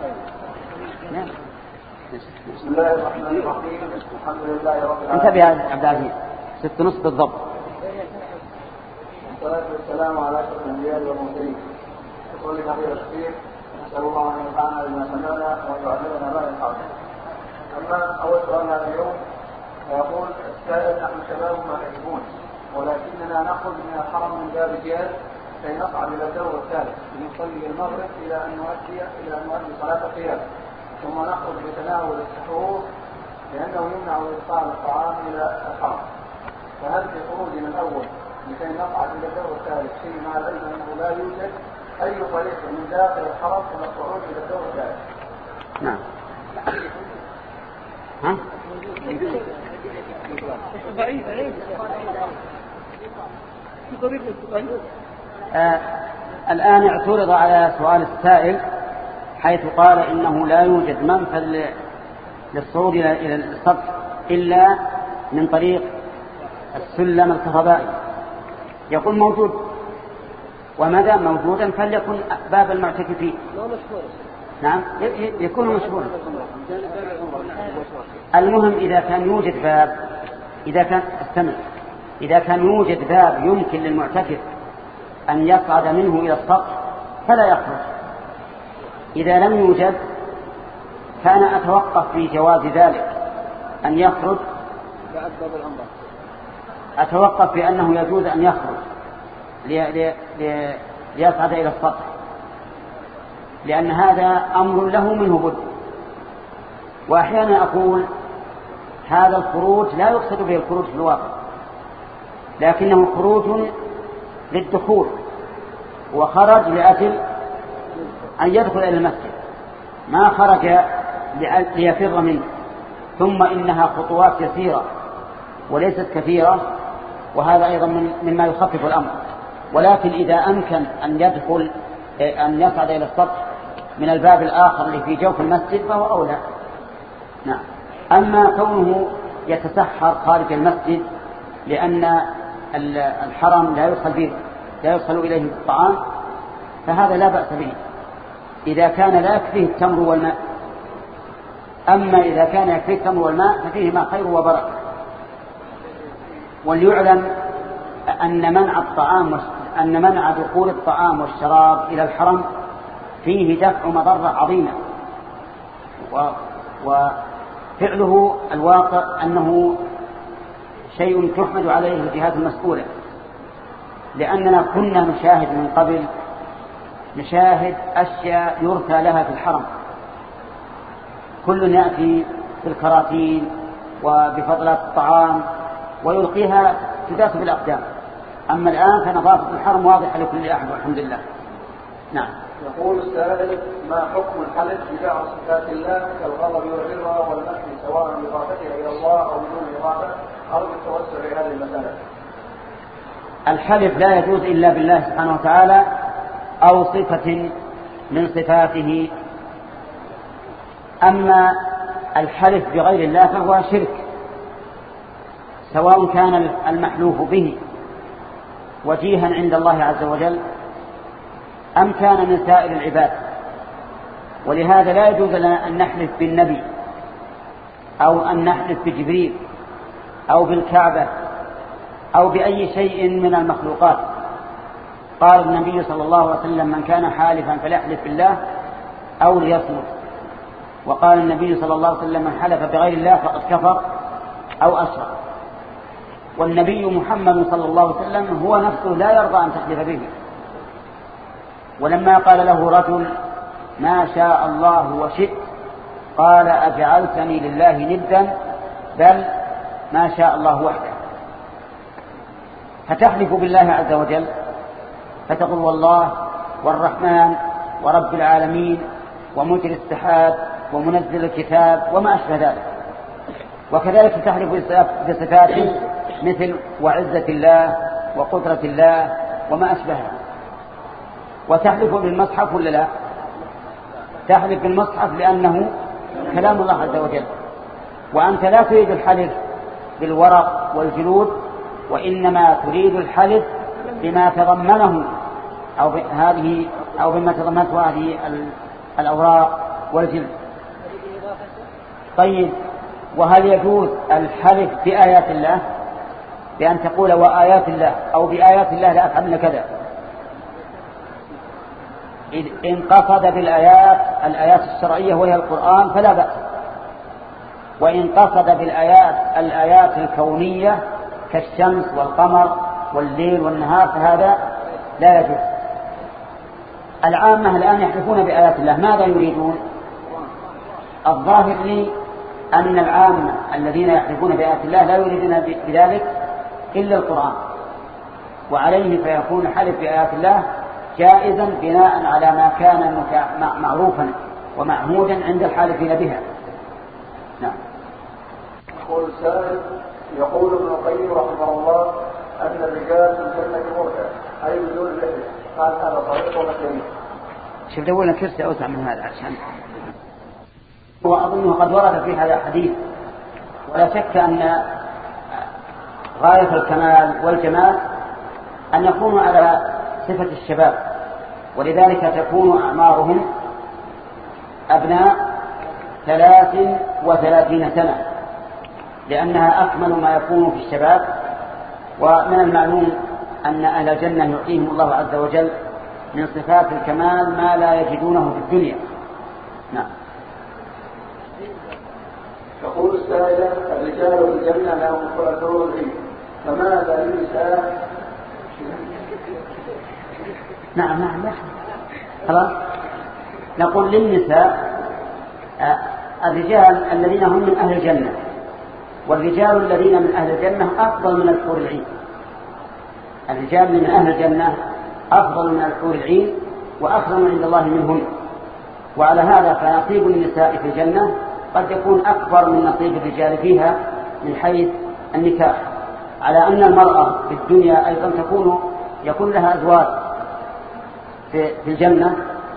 بسم الله الرحمن الرحيم. الحمد لله رب العالمين. انتبه يا عبد العزيز، ست ونص بالضبط. والصلاة والسلام على أشرف الأنبياء والمرسلين. يقول النبي الشريف: نسأل الله أن ينفعنا بما سمعنا ويعلمنا ما ينفعنا. أما أول سؤال هذا اليوم يقول السائل: نحن شباب مهاجرون ولكننا نخرج من الحرم من باب الجهاد كي نصعد إلى الدور الثالث لنصلي المغرب إلى أن نؤدي إلى أن نؤدي صلاة القيام، ثم نخرج بتناول السحور لأنه يمنع إيصال الطعام إلى الحرم. فهل في خروجنا الأول لكي نصعد إلى الدور الثالث شيء مع العلم أنه لا يوجد أي طريق من داخل الحرم إلى الصعود إلى الدور الثالث؟ نعم. ها؟ آه الآن اعترض على سؤال السائل حيث قال إنه لا يوجد منفذ للصعود إلى السطح إلا من طريق السلم الكهربائي. يقول موجود، وما دام موجودا فليكن باب المعتكفين. نعم يكون مشهورا. المهم إذا كان يوجد باب، إذا كان استمع إذا كان يوجد باب يمكن للمعتكف أن يصعد منه إلى السطح فلا يخرج. إذا لم يوجد فأنا أتوقف في جواز ذلك أن يخرج، أتوقف بأنه يجوز أن يخرج ليصعد إلى السطح، لأن هذا أمر له منه بد. وأحيانا أقول هذا الخروج لا يقصد به الخروج في الواقع، لكنه خروج للدخول، وخرج لأجل أن يدخل إلى المسجد، ما خرج ليفر منه. ثم إنها خطوات يسيرة وليست كثيرة، وهذا أيضا مما يخفف الأمر. ولكن إذا أمكن أن يدخل أن يصعد إلى السطح من الباب الآخر اللي في جوف المسجد فهو أولى. نعم. أما كونه يتسحر خارج المسجد لأن الحرم لا يدخل به لا يدخل إليه الطعام فهذا لا بأس به إذا كان لا يكفيه التمر والماء. أما إذا كان يكفيه التمر والماء ففيهما خير وبركة. وليعلم أن منع الطعام أن منع دخول الطعام والشراب إلى الحرم فيه دفع مضرة عظيمة، وفعله الواقع أنه شيء تحمد عليه الجهات المسؤولة، لأننا كنا نشاهد من قبل نشاهد أشياء يرثى لها في الحرم، كل يأتي في الكراتين وبفضلات الطعام ويلقيها تداس بالأقدام. أما الآن فنظافة الحرم واضحة لكل أحد والحمد لله. نعم. يقول السائل: ما حكم الحلف بجعل صفات الله كالغضب والرضا والمسح سواء بإضافتها إلى الله أو بدون إضافة؟ أرجو التوسع في هذه المسألة. الحلف لا يجوز إلا بالله سبحانه وتعالى أو صفة من صفاته. أما الحلف بغير الله فهو شرك، سواء كان المحلوف به وجيها عند الله عز وجل أم كان من سائر العباد. ولهذا لا يجوز لنا أن نحلف بالنبي أو أن نحلف بجبريل أو بالكعبة أو بأي شيء من المخلوقات. قال النبي صلى الله عليه وسلم: من كان حالفا فليحلف بالله أو ليصمت. وقال النبي صلى الله عليه وسلم: من حلف بغير الله فقد كفر أو أشرك. والنبي محمد صلى الله عليه وسلم هو نفسه لا يرضى أن تحلف به. ولما قال له رجل: ما شاء الله وشئت، قال: أجعلتني لله ندا؟ بل ما شاء الله وحده. فتحلف بالله عز وجل فتقول: والله والرحمن ورب العالمين ومجري السحاب ومنزل الكتاب وما أشبه ذلك. وكذلك تحلف بصفات مثل وعزة الله وقدرة الله وما أشبهها. وتحلف بالمصحف ولا لا؟ تحلف بالمصحف لأنه كلام الله عز وجل، وأنت لا تريد الحلف بالورق والجلود، وإنما تريد الحلف بما تضمنه أو هذه أو بما تضمنته هذه الأوراق والجلد. طيب، وهل يجوز الحلف بآيات الله، بأن تقول وآيات الله أو بآيات الله لا أفعل كذا؟ إن قصد بالآيات الآيات الشرعية وهي القرآن فلا بأس، وإن قصد بالآيات الآيات الكونية كالشمس والقمر والليل والنهار فهذا لا يجوز. العامة الآن يحلفون بآيات الله، ماذا يريدون؟ الظاهر لي أن العامة الذين يحلفون بآيات الله لا يريدون بذلك إلا القرآن، وعليه فيكون حلف بآيات الله جائزا بناء على ما كان معروفا ومعهودا عند الحالفين بها. نعم. يقول السائل: يقول ابن القيم رحمه الله أن الرجال في الجنة مرتع أي بدون لحية، قال هذا طريق ومكاني. شوف دولنا كرسي أوسع من هذا عشان وأظنه قد ورد في هذا الحديث. ولا شك أن غاية الكمال والجمال أن يكونوا على صفة الشباب، ولذلك تكون أعمارهم أبناء ثلاث وثلاثين سنة، لأنها أكمل ما يكون في الشباب. ومن المعلوم أن أهل الجنة يعطيهم الله عز وجل من صفات الكمال ما لا يجدونه في الدنيا. نعم. يقول السائل: الرجال في الجنة لهم حور العين، فماذا للنساء؟ نعم نعم نعم خلاص. نقول للنساء الرجال الذين هم من أهل الجنة، والرجال الذين من أهل الجنة أفضل من الحور العين. الرجال من أهل الجنة أفضل من الحور العين وأكرم عند الله منهم. وعلى هذا فنصيب النساء في الجنة قد يكون أكبر من نصيب الرجال فيها من حيث النكاح، على أن المرأة في الدنيا أيضا تكون يكون لها أزواج في الجنة،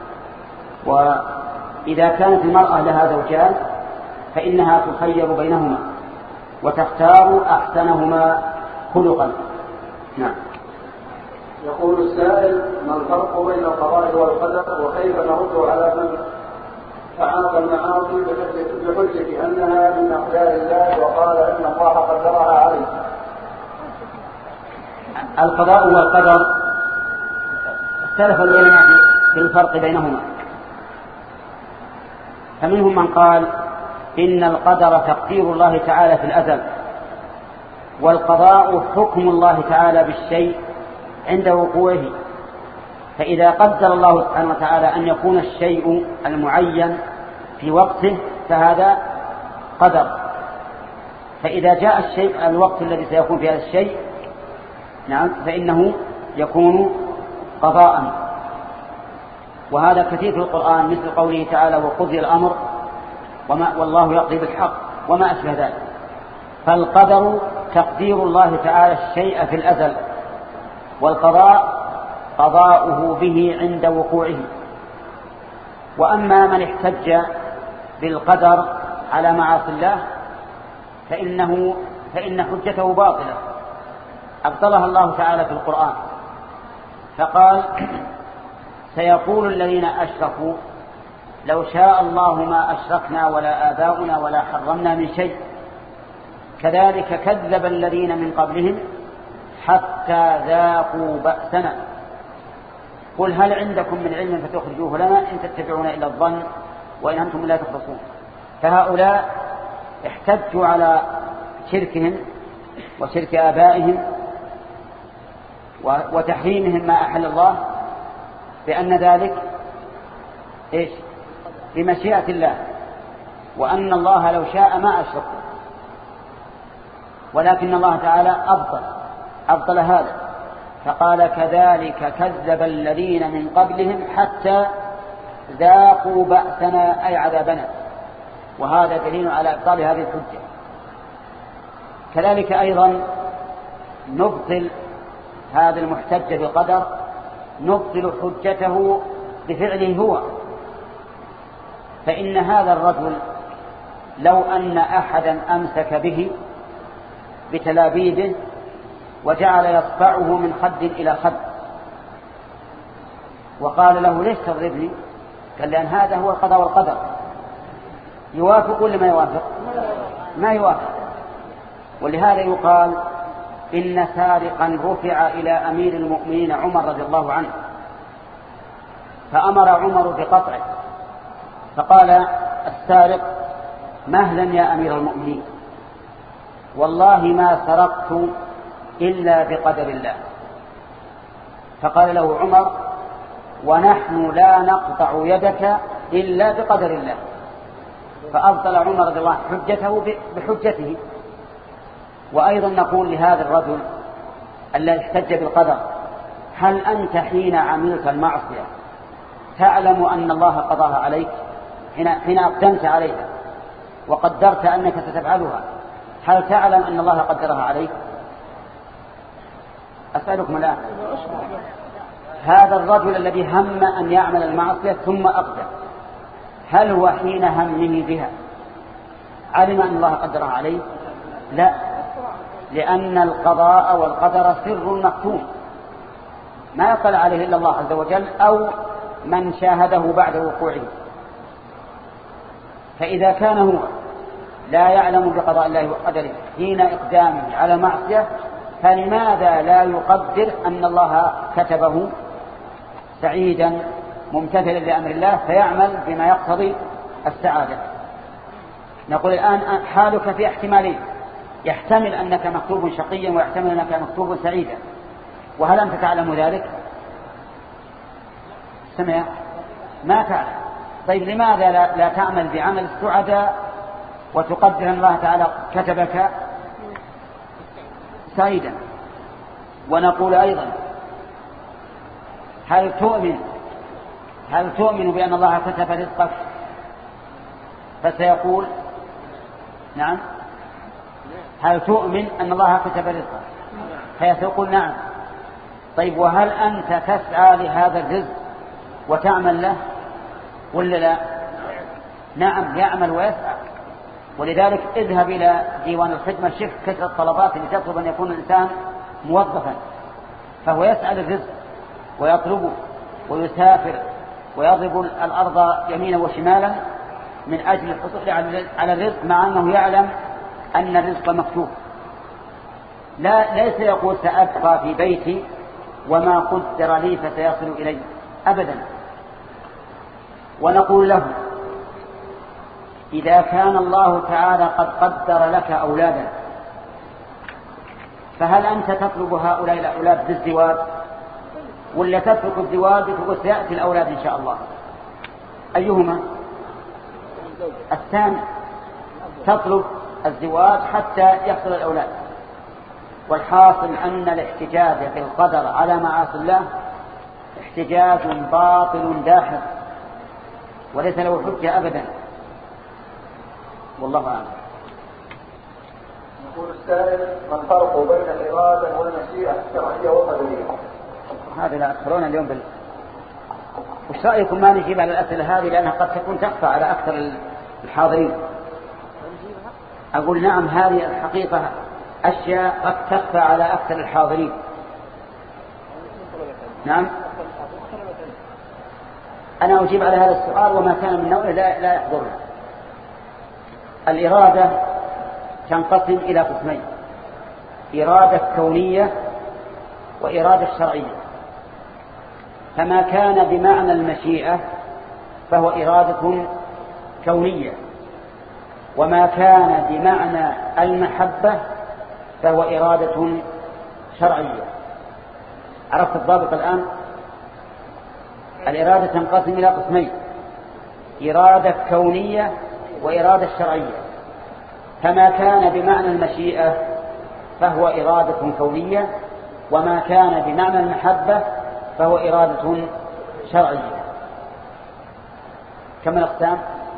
وإذا كانت المرأة لها زوجان فإنها تخير بينهما وتختار أحسنهما خلقا. نعم. يقول السائل: ما الفرق بين القضاء والقدر، وكيف نرد على من تعاطى المعاصي بحجة أنها من أقدار الله وقال إن الله قدرها عليه؟ القضاء والقدر اختلف العلماء في الفرق بينهما، فمنهم من قال إن القدر تقدير الله تعالى في الأزل، والقضاء حكم الله تعالى بالشيء عند وقوعه. فإذا قدر الله سبحانه وتعالى أن يكون الشيء المعين في وقته فهذا قدر، فإذا جاء الشيء الوقت الذي سيكون في هذا الشيء نعم فإنه يكون قضاء. وهذا كثير في القرآن، مثل قوله تعالى: وقضي الأمر وما والله يقضي بالحق وما أشبه ذلك. فالقدر تقدير الله تعالى الشيء في الأزل، والقضاء قضاؤه به عند وقوعه. وأما من احتج بالقدر على معاصي الله فإنه فإن حجته باطلة، أبطلها الله تعالى في القرآن، فقال: سيقول الذين أشركوا لو شاء الله ما أشركنا ولا آباؤنا ولا حرمنا من شيء. كذلك كذب الذين من قبلهم حتى ذاقوا بأسنا قل هل عندكم من علم فتخرجوه لنا إن تتبعون إلا الظن وإن أنتم لا تخلصون. فهؤلاء احتجوا على شركهم وشرك آبائهم وتحريمهم ما أحل الله بأن ذلك إيش؟ بمشيئة الله، وأن الله لو شاء ما أشركوا، ولكن الله تعالى أبطل أبطل هذا فقال كذلك كذب الذين من قبلهم حتى ذاقوا بأسنا أي عذابنا، وهذا دليل على إبطال هذه الحجة. كذلك أيضا نبطل هذا المحتج بالقدر، نبطل حجته بفعله هو. فإن هذا الرجل لو أن أحدا أمسك به بتلابيبه وجعل يصفعه من خد إلى خد وقال له ليش تضربني؟ قال لأن هذا هو القضاء والقدر. يوافق ولا ما يوافق؟ ما يوافق. ولهذا يقال إن سارقا رفع إلى أمير المؤمنين عمر رضي الله عنه فأمر عمر بقطعه، فقال السارق مهلا يا أمير المؤمنين والله ما سرقت إلا بقدر الله. فقال له عمر ونحن لا نقطع يدك إلا بقدر الله. فأبطل عمر رضي الله عنه حجته بحجته. وأيضا نقول لهذا الرجل الذي احتج بالقدر هل أنت حين عملت المعصية تعلم أن الله قضاها عليك حين أقدمت عليها وقدرت أنك ستفعلها؟ هل تعلم أن الله قدرها عليك؟ أسألكم الآن هذا الرجل الذي هم أن يعمل المعصية ثم أقدم هل هو حين همه بها علم أن الله قدرها عليه؟ لا، لأن القضاء والقدر سر مكتوم ما يطلع عليه إلا الله عز وجل أو من شاهده بعد وقوعه. فإذا كان هو لا يعلم بقضاء الله وقدره حين إقدامه على معصية فلماذا لا يقدر أن الله كتبه سعيدا ممتثلا لأمر الله فيعمل بما يقتضي السعادة؟ نقول الآن حالك في احتمالين، يحتمل أنك مكتوب شقيا ويحتمل أنك مكتوب سعيدا، وهل أنت تعلم ذلك؟ سمع ما تعلم. طيب لماذا لا, لا تعمل بعمل السعداء وتقدر أن الله تعالى كتبك سعيدا؟ ونقول أيضا هل تؤمن هل تؤمن بأن الله كتب رزقك؟ فسيقول نعم. هل تؤمن أن الله كتب رزقك؟ فيقول نعم. طيب وهل أنت تسعى لهذا الرزق وتعمل له ولا لا؟ نعم يعمل ويسعى. ولذلك اذهب إلى ديوان الخدمة شوف كثرة الطلبات اللي تطلب أن يكون الإنسان موظفا، فهو يسعى للرزق ويطلبه ويسافر ويضرب الأرض يمينا وشمالا من أجل الحصول على الرزق مع أنه يعلم أن الرزق مكتوب. لا ليس يقول سأبقى في بيتي وما قدر لي فسيصل إلي أبدا. ونقول له إذا كان الله تعالى قد قدر لك أولادا فهل أنت تطلب هؤلاء الأولاد بالزواج ولا تترك الزواج وسيأتي الأولاد إن شاء الله؟ أيهما؟ الثاني، تطلب الزواج حتى يحصل الأولاد. والحاصل أن الاحتجاج بالقدر على معاصي الله احتجاج باطل داحض وليس له حجة أبدا، والله أعلم. يقول السائل ما الفرق بين الإرادة والمشيئة الشرعية والقدرية؟ هذا لا أكثرون اليوم بال... وش رأيكم ما نجيب على الأسئلة هذه لأنها قد تكون تخفى على أكثر الحاضرين؟ أقول نعم هذه الحقيقة أشياء قد تخفى على أكثر الحاضرين. نعم أنا أجيب على هذا السؤال وما كان من نوعه لا, لا يحضرنا. الإرادة تنقسم إلى قسمين: إرادة كونية وإرادة شرعية. فما كان بمعنى المشيئة فهو إرادة كونية، وما كان بمعنى المحبة فهو إرادة شرعية. عرفت الضابط الآن؟ الإرادة تنقسم إلى قسمين: إرادة كونية وإرادة شرعية. فما كان بمعنى المشيئة فهو إرادة كونية، وما كان بمعنى المحبة فهو إرادة شرعية. كم الأقسام؟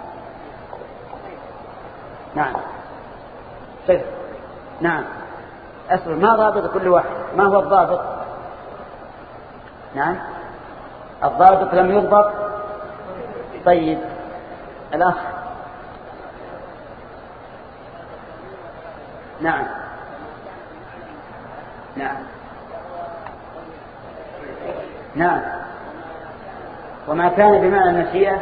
نعم صفر. نعم أسأل ما ضابط كل واحد؟ ما هو الضابط؟ نعم الضابط لم يضبط. طيب الأخ. نعم نعم نعم وما كان بمعنى المشيئة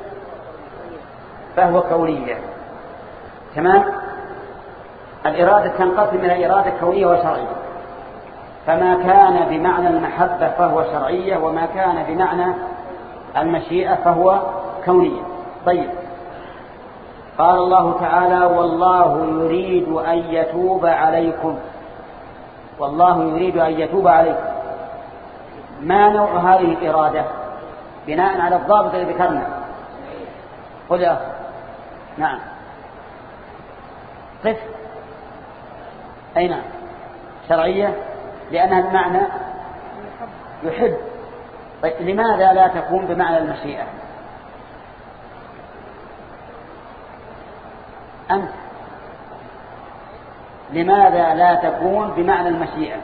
فهو كونية. تمام. الإرادة تنقسم إلى إرادة كونية وشرعية. فما كان بمعنى المحبة فهو شرعية، وما كان بمعنى المشيئة فهو كونية. طيب قال الله تعالى: والله يريد أن يتوب عليكم. والله يريد أن يتوب عليكم. ما نوع هذه الإرادة بناء على الضابط الذي ذكرنا؟ قل يا أخي. نعم قف. أي نعم شرعية لأنها بمعنى يحب. طيب لماذا لا تكون بمعنى المشيئة؟ أنت لماذا لا تكون بمعنى المشيئة؟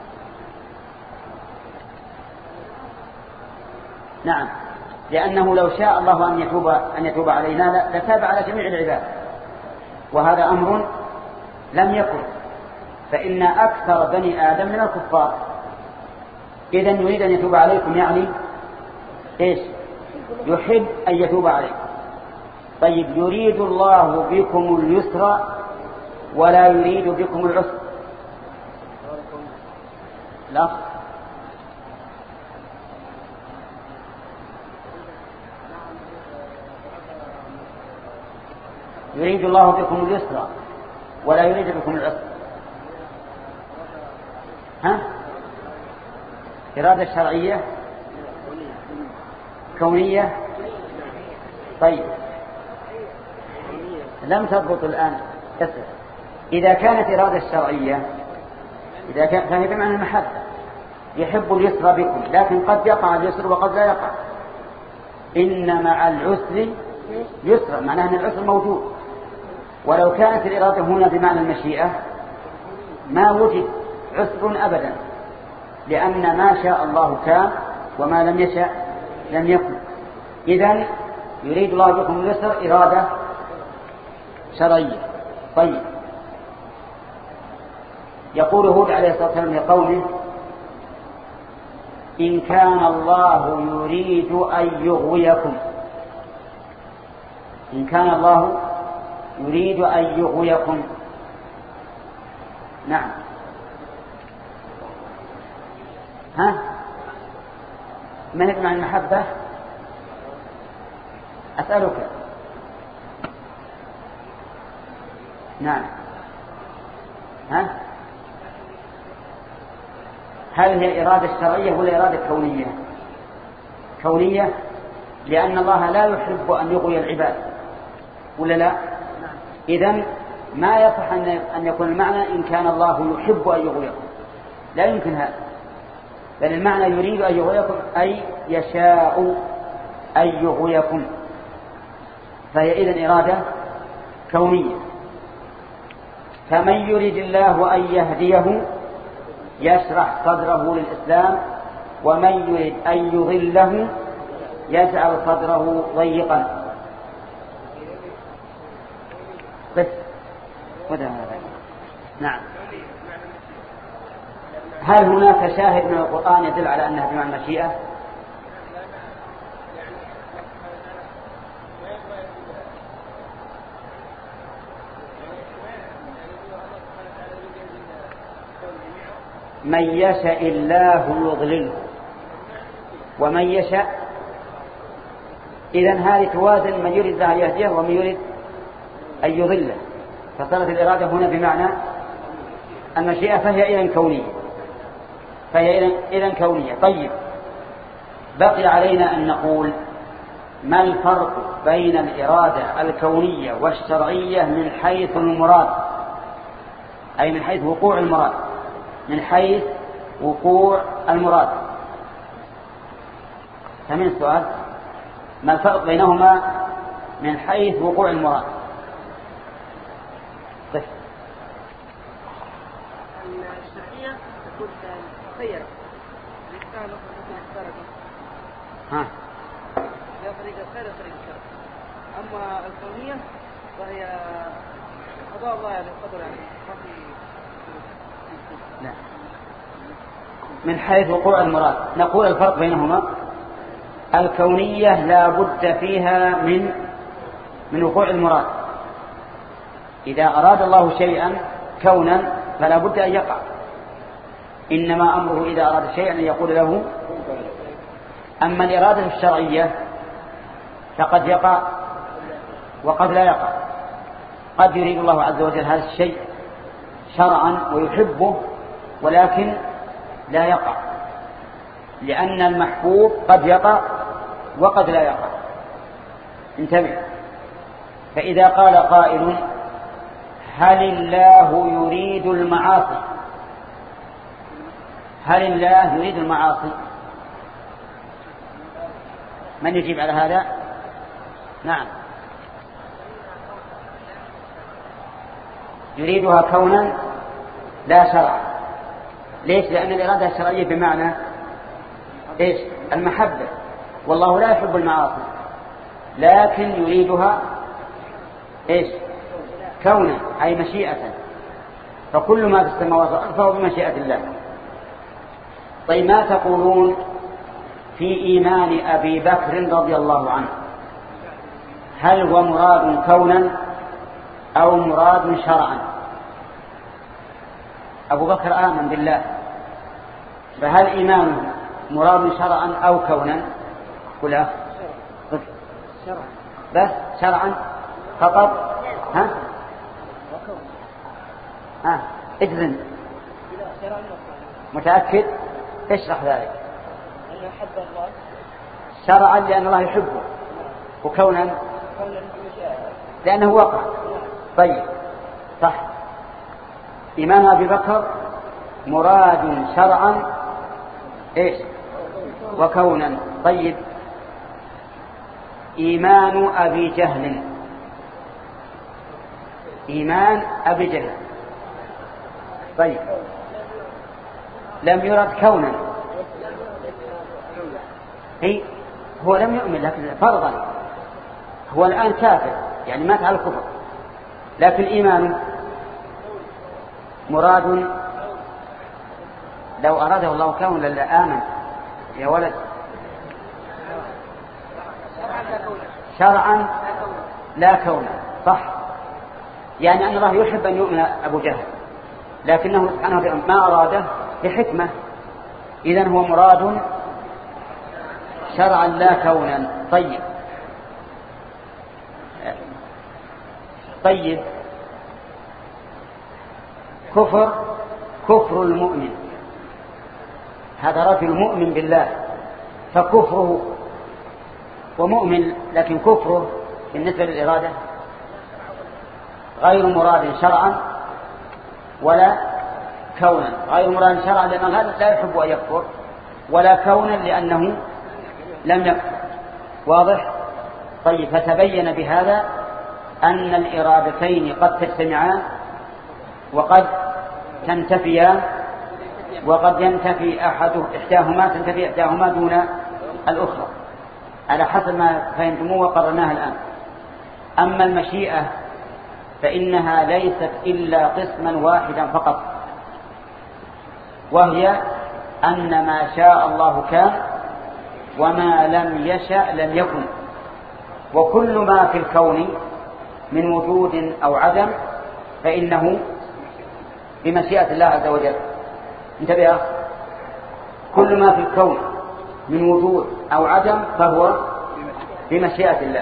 نعم لأنه لو شاء الله أن يتوب أن يتوب علينا لتاب على جميع العباد، وهذا أمر لم يكن. فإن أكثر بني آدم من الكفار. إذن يريد أن يتوب عليكم يعني إيش؟ يحب أن يتوب عليكم. طيب يريد الله بكم اليسر ولا يريد بكم العسر. لا يريد الله بكم اليسر ولا يريد بكم العسر. ها؟ إرادة شرعية كونية. طيب لم تضبط الآن. كسر. إذا كانت إرادة شرعية إذا كان فهي بمعنى المحبة، يحب اليسر بكم، لكن قد يقع اليسر وقد لا يقع. إن مع العسر يسرا، معناه أن العسر موجود. ولو كانت الإرادة هنا بمعنى المشيئة ما وجد عسر أبدا، لأن ما شاء الله كان وما لم يشاء لم يكن. إذن يريد الله بكم اليسر إرادة شرعية. طيب يقول هود عليه الصلاة والسلام لقومه: إن كان الله يريد أن يغويكم. إن كان الله يريد أن يغويكم. نعم ها ما هي مع المحبة؟ أسألك. نعم ها هل هي الإرادة الشرعية ولا الإرادة الكونية؟ كونية، لأن الله لا يحب أن يغوي العباد ولا لا؟ إذن ما يصح أن يكون المعنى إن كان الله يحب أن يغويكم، لا يمكن هذا، بل المعنى يريد أن يغويكم أي يشاء أن يغويكم، فهي إذن إرادة كونية. فمن يريد الله أن يهديه يشرح صدره للإسلام، ومن يريد أن يضله يجعل صدره ضيقا. بس نعم. هل هناك شاهد من القرآن يدل على أنها بمعنى المشيئة؟ من يشاء الله يضلله ومن يشاء، إذن هذه توازن من يريد الله يهديه ومن يريد أن يضله، فصارت الإرادة هنا بمعنى المشيئة، فهي إذن كونية، فهي إذن كونية. طيب، بقي علينا أن نقول ما الفرق بين الإرادة الكونية والشرعية من حيث المراد، أي من حيث وقوع المراد، من حيث وقوع المراد. فمن السؤال ما الفرق بينهما من حيث وقوع المراد؟ طيب. الشرعية تكون خيرة ها لا طريق الخير ولا طريق الشر. أما الكونية وهي قضاء الله يعني القدر يعني ما في. لا. من حيث وقوع المراد نقول الفرق بينهما الكونية لا بد فيها من من وقوع المراد. إذا أراد الله شيئا كونا فلا بد أن يقع، إنما أمره إذا أراد شيئا أن يقول له. أما الإرادة الشرعية فقد يقع وقد لا يقع، قد يريد الله عز وجل هذا الشيء شرعا ويحبه ولكن لا يقع، لأن المحبوب قد يقع وقد لا يقع. انتبه، فإذا قال قائل هل الله يريد المعاصي، هل الله يريد المعاصي؟ من يجيب على هذا؟ نعم، يريدها كونا لا شرعا. ليش؟ لأن الإرادة الشرعية بمعنى إيش؟ المحبة، والله لا يحب المعاصي، لكن يريدها إيش؟ كونا، أي مشيئة، فكل ما في السماوات والأرض فهو بمشيئة الله. طيب، ما تقولون في إيمان أبي بكر رضي الله عنه؟ هل هو مراد كونا أو مراد شرعا؟ أبو بكر آمن بالله، فهل إيمانه مراد شرعا أو كونا؟ قل أخ بس شرعا فقط. ها ها اجزم، متأكد؟ اشرح ذلك. شرعا لأن الله يحبه، وكونا لأنه وقع. طيب، صح، إيمان أبي بكر مراد شرعا إيش وكونا. طيب، إيمان أبي جهل، إيمان أبي جهل طيب لم يرد كونا، هي هو لم يؤمن لكن فرضا هو الآن كافر، يعني مات على الكفر، لكن إيمانه مراد. لو أراده الله كونا لآمن يا ولد. شرعا لا كونا، صح، يعني أن الله يحب أن يؤمن أبو جهل، لكنه سبحانه وتعالى ما أراده بحكمة، إذن هو مراد شرعا لا كونا. طيب طيب كفر كفر المؤمن، هذا رجل مؤمن بالله فكفره ومؤمن، لكن كفره بالنسبة للإرادة غير مراد شرعا ولا كونا، غير مراد شرعا لأنه لا يحب أن يكفر، ولا كونا لأنه لم يكفر. واضح؟ طيب، فتبين بهذا أن الإرادتين قد تجتمعان وقد تنتفيان، وقد ينتفي أحد إحداهما تنتفي إحداهما دون الأخرى على حسب ما فهمتموه وقررناه الآن. أما المشيئة فإنها ليست إلا قسما واحدا فقط، وهي أن ما شاء الله كان وما لم يشأ لم يكن، وكل ما في الكون من وجود أو عدم فإنه بمشيئة الله عز وجل. انتبه، كل ما في الكون من وجود أو عدم فهو بمشيئة الله.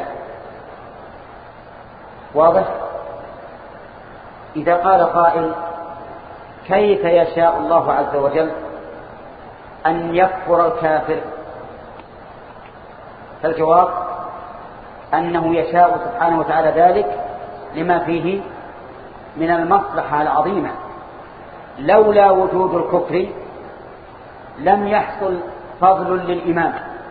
واضح؟ إذا قال قائل كيف يشاء الله عز وجل أن يكفر الكافر؟ فالجواب أنه يشاء سبحانه وتعالى ذلك لما فيه من المصلحة العظيمة. لولا وجود الكفر لم يحصل فضل للإيمان،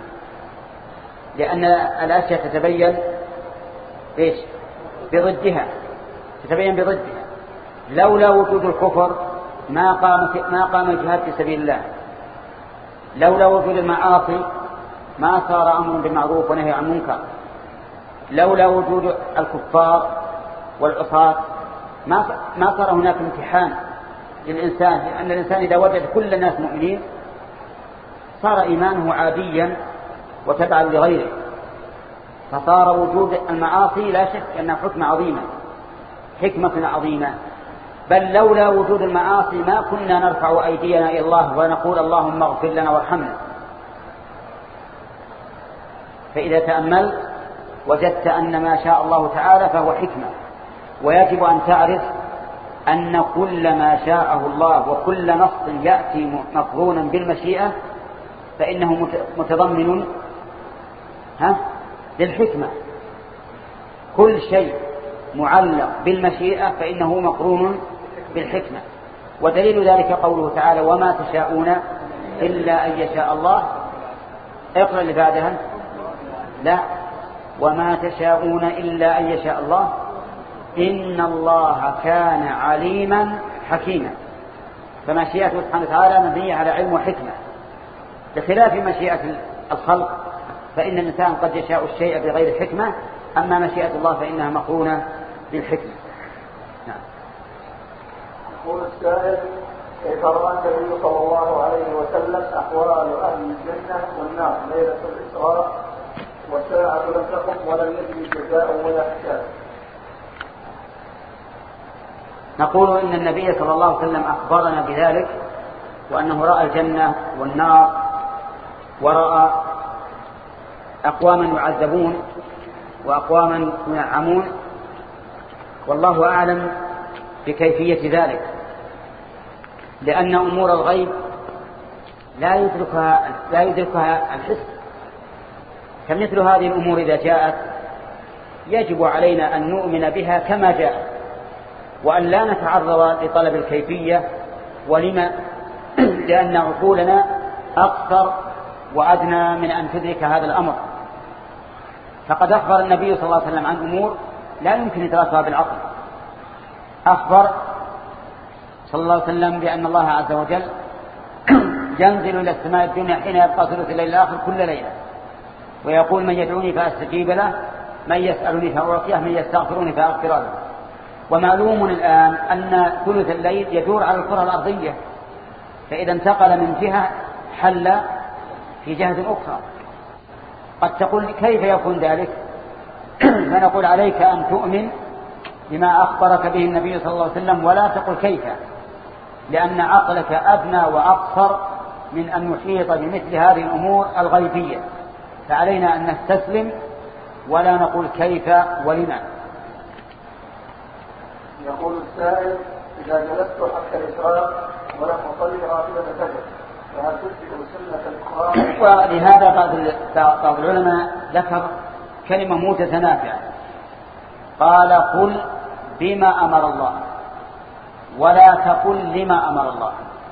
لأن الأشياء تتبين إيش؟ بضدها، تتبين بضدها. لولا وجود الكفر ما قام ما قام الجهاد في سبيل الله. لولا وجود المعاصي ما صار أمر بالمعروف ونهي عن المنكر. لولا وجود الكفار والعصاة ما ما صار هناك امتحان للإنسان، لأن الإنسان إذا وجد كل الناس مؤمنين صار إيمانه عاديا وتبعا لغيره، فصار وجود المعاصي لا شك أنها حكمة عظيمة، حكمة عظيمة. بل لولا وجود المعاصي ما كنا نرفع أيدينا إلى الله ونقول اللهم اغفر لنا وارحمنا. فإذا تأملت وجدت أن ما شاء الله تعالى فهو حكمة، ويجب أن تعرف أن كل ما شاءه الله وكل نص يأتي مقرونا بالمشيئة فإنه متضمن ها للحكمة. كل شيء معلق بالمشيئة فإنه مقرون بالحكمة. ودليل ذلك قوله تعالى وما تشاءون إلا أن يشاء الله. اقرأ اللي بعدها. لا، وما تشاءون إلا أن يشاء الله إن الله كان عليما حكيما. فمشيئته سبحانه وتعالى مبنية على علم وحكمة، بخلاف مشيئة الخلق فإن الإنسان قد يشاء الشيء بغير حكمة، أما مشيئة الله فإنها مقرونة بالحكمة. نعم. يقول السائل كيف رأى النبي صلى الله عليه وسلم أحوال أهل الجنة والنار ليلة الإسراء والساعة لم تقم ولم يجد جزاء ولا حساب؟ نقول إن النبي صلى الله عليه وسلم أخبرنا بذلك، وأنه رأى الجنة والنار ورأى أقواما يعذبون وأقواما ينعمون، والله أعلم بكيفية ذلك، لأن أمور الغيب لا يدركها لا يدركها الحس. فمثل هذه الأمور إذا جاءت يجب علينا أن نؤمن بها كما جاءت، وأن لا نتعرض لطلب الكيفية. ولما؟ لأن عقولنا أقصر وأدنى من أن تدرك هذا الأمر. فقد أخبر النبي صلى الله عليه وسلم عن أمور لا يمكن إدراكها بالعقل. أخبر صلى الله عليه وسلم بأن الله عز وجل ينزل إلى السماء الدنيا حين يبقى ثلث الليل الآخر كل ليلة، ويقول من يدعوني فأستجيب له، من يسألني فأعطيه، من يستغفرني فأغفر له. ومعلوم الآن أن ثلث الليل يدور على الكرة الأرضية، فإذا انتقل من جهة حل في جهة أخرى. قد تقول كيف يكون ذلك؟ فنقول عليك أن تؤمن بما أخبرك به النبي صلى الله عليه وسلم ولا تقل كيف، لأن عقلك أدنى وأقصر من أن يحيط بمثل هذه الأمور الغيبية. فعلينا أن نستسلم ولا نقول كيف ولما. يقول السائل إذا جلست حتى الإسراء ولم أصلي راتبة الفجر فهل تثبت سنة الإسراء؟ ولهذا بعض العلماء ذكر كلمة متنافعة، قال قل بما أمر الله ولا تقل لما أمر الله.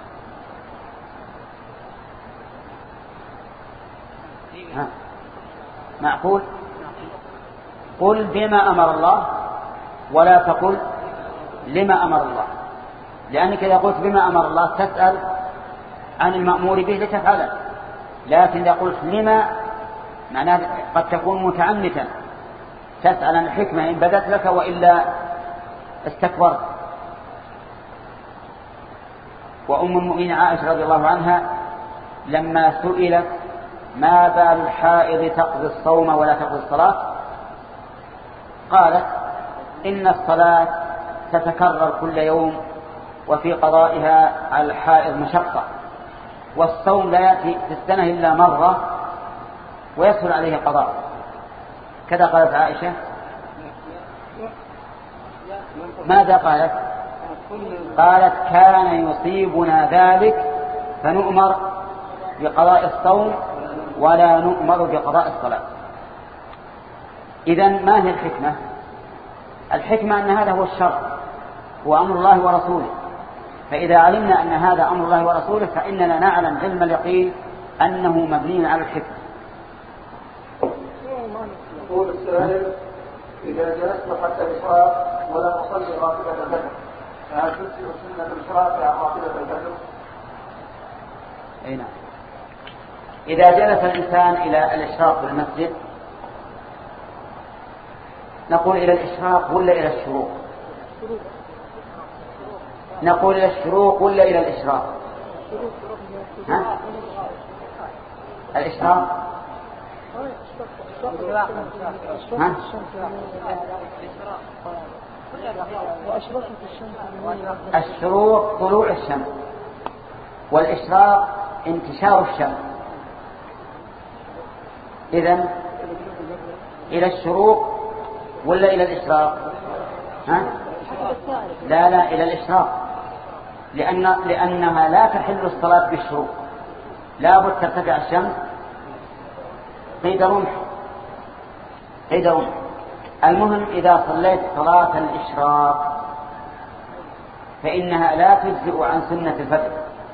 ها. معقول؟ قل بما أمر الله ولا تقل لما أمر الله، لأنك إذا قلت بما أمر الله تسأل عن المأمور به لتفعله، لكن إذا قلت لما معناه قد تكون متعنتا تسأل عن الحكمة إن بدت لك وإلا استكبرت. وأم المؤمنين عائشة رضي الله عنها لما سئلت ما بال الحائض تقضي الصوم ولا تقضي الصلاة قالت إن الصلاة تتكرر كل يوم وفي قضائها على الحائض مشقة، والصوم لا يأتي في السنة إلا مرة ويسهل عليه القضاء. كذا قالت عائشة. ماذا قالت؟ قالت كان يصيبنا ذلك فنؤمر بقضاء الصوم ولا نؤمر بقضاء الصلاة. إذن ما هي الحكمة؟ الحكمة أن هذا هو الشرع، هو أمر الله ورسوله، فإذا علمنا أن هذا أمر الله ورسوله فإننا نعلم علم اليقين أنه مبني على الحكمة. يقول السائل: إذا جلست حتى الإشراق ولا أصلي راتبة الفجر فهل تجزئ سنة الإشراق عن راتبة الفجر؟ أي نعم. إذا جلس الإنسان إلى الإشراق في المسجد نقول إلى الإشراق ولا إلى الشروق؟ نقول إلى الشروق ولا إلى الإشراق؟ ها؟ الإشراق؟ ها؟ الشروق طلوع الشمس، والإشراق انتشار الشمس. إذن إلى الشروق ولا إلى الإشراق؟ ها؟ لا لا إلى الإشراق، لأن لأنها لا تحل الصلاة بالشروق، لا بد ترتفع الشمس قيد رمح قيد رمح. المهم إذا صليت صلاة الإشراق فإنها لا تجزئ عن سنة الفجر،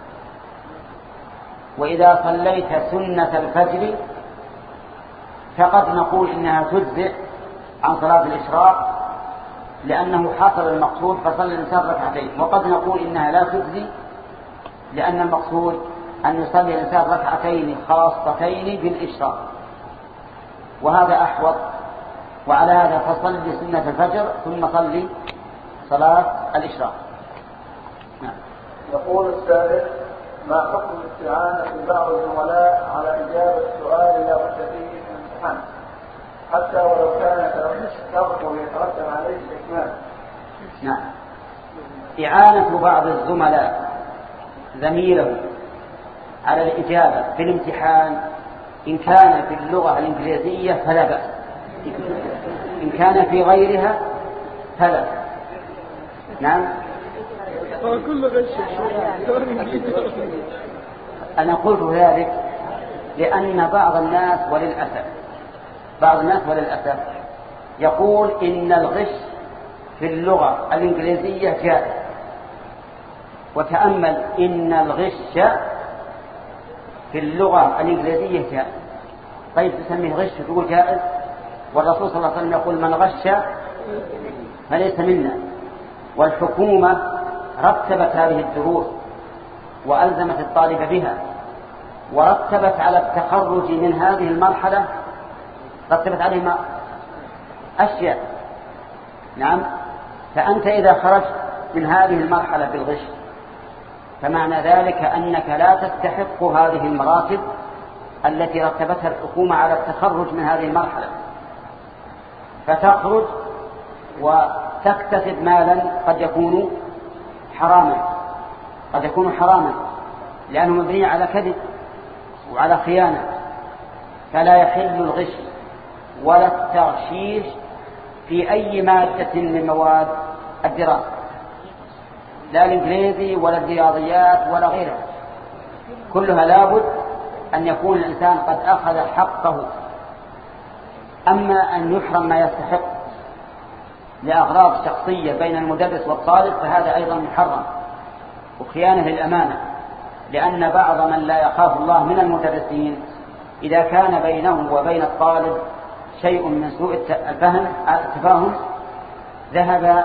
وإذا صليت سنة الفجر فقد نقول إنها تجزئ عن صلاة الإشراق لأنه حصل المقصود فصلى الإنسان ركعتين، وقد نقول إنها لا تجزي لأن المقصود أن يصلي الإنسان ركعتين خاصتين بالإشراق، وهذا أحوط. وعلى هذا فصل سنة الفجر ثم صلي صلاة الإشراق. نعم. يقول السائل: ما حكم الاستعانة بعض الزملاء على إجابة السؤال لا بد فيه في الامتحان حتى ولو كان ترك ويترتب عليه الإكمال؟ نعم. إعانة بعض الزملاء زميله على الإجابة في الامتحان إن كان في اللغة الإنجليزية فلا بأس، إن كان في غيرها فلا. نعم. أنا قلت ذلك لأن بعض الناس وللأسف بعض الناس وللأسف يقول إن الغش في اللغة الإنجليزية جائز، وتأمل إن الغش في اللغة الإنجليزية جائز. طيب تسميه غش تقول جائز؟ والرسول صلى الله عليه وسلم يقول من غش فليس منا. والحكومة رتبت هذه الدروس وألزمت الطالب بها، ورتبت على التخرج من هذه المرحلة رتبت عليه أشياء. نعم. فأنت إذا خرجت من هذه المرحلة بالغش فمعنى ذلك أنك لا تستحق هذه المراتب التي رتبتها الحكومة على التخرج من هذه المرحلة، فتخرج وتكتسب مالا قد يكون حراما قد يكون حراما لأنه مبني على كذب وعلى خيانة. فلا يحل الغش ولا التغشيش في أي مادة من مواد الدراسة، لا الإنجليزي ولا الرياضيات ولا غيرها، كلها لابد أن يكون الإنسان قد أخذ حقه. أما أن يحرم ما يستحق لأغراض شخصية بين المدرس والطالب فهذا أيضا محرم وخيانة للأمانة، لأن بعض من لا يخاف الله من المدرسين إذا كان بينه وبين الطالب شيء من سوء الفهم التفاهم ذهب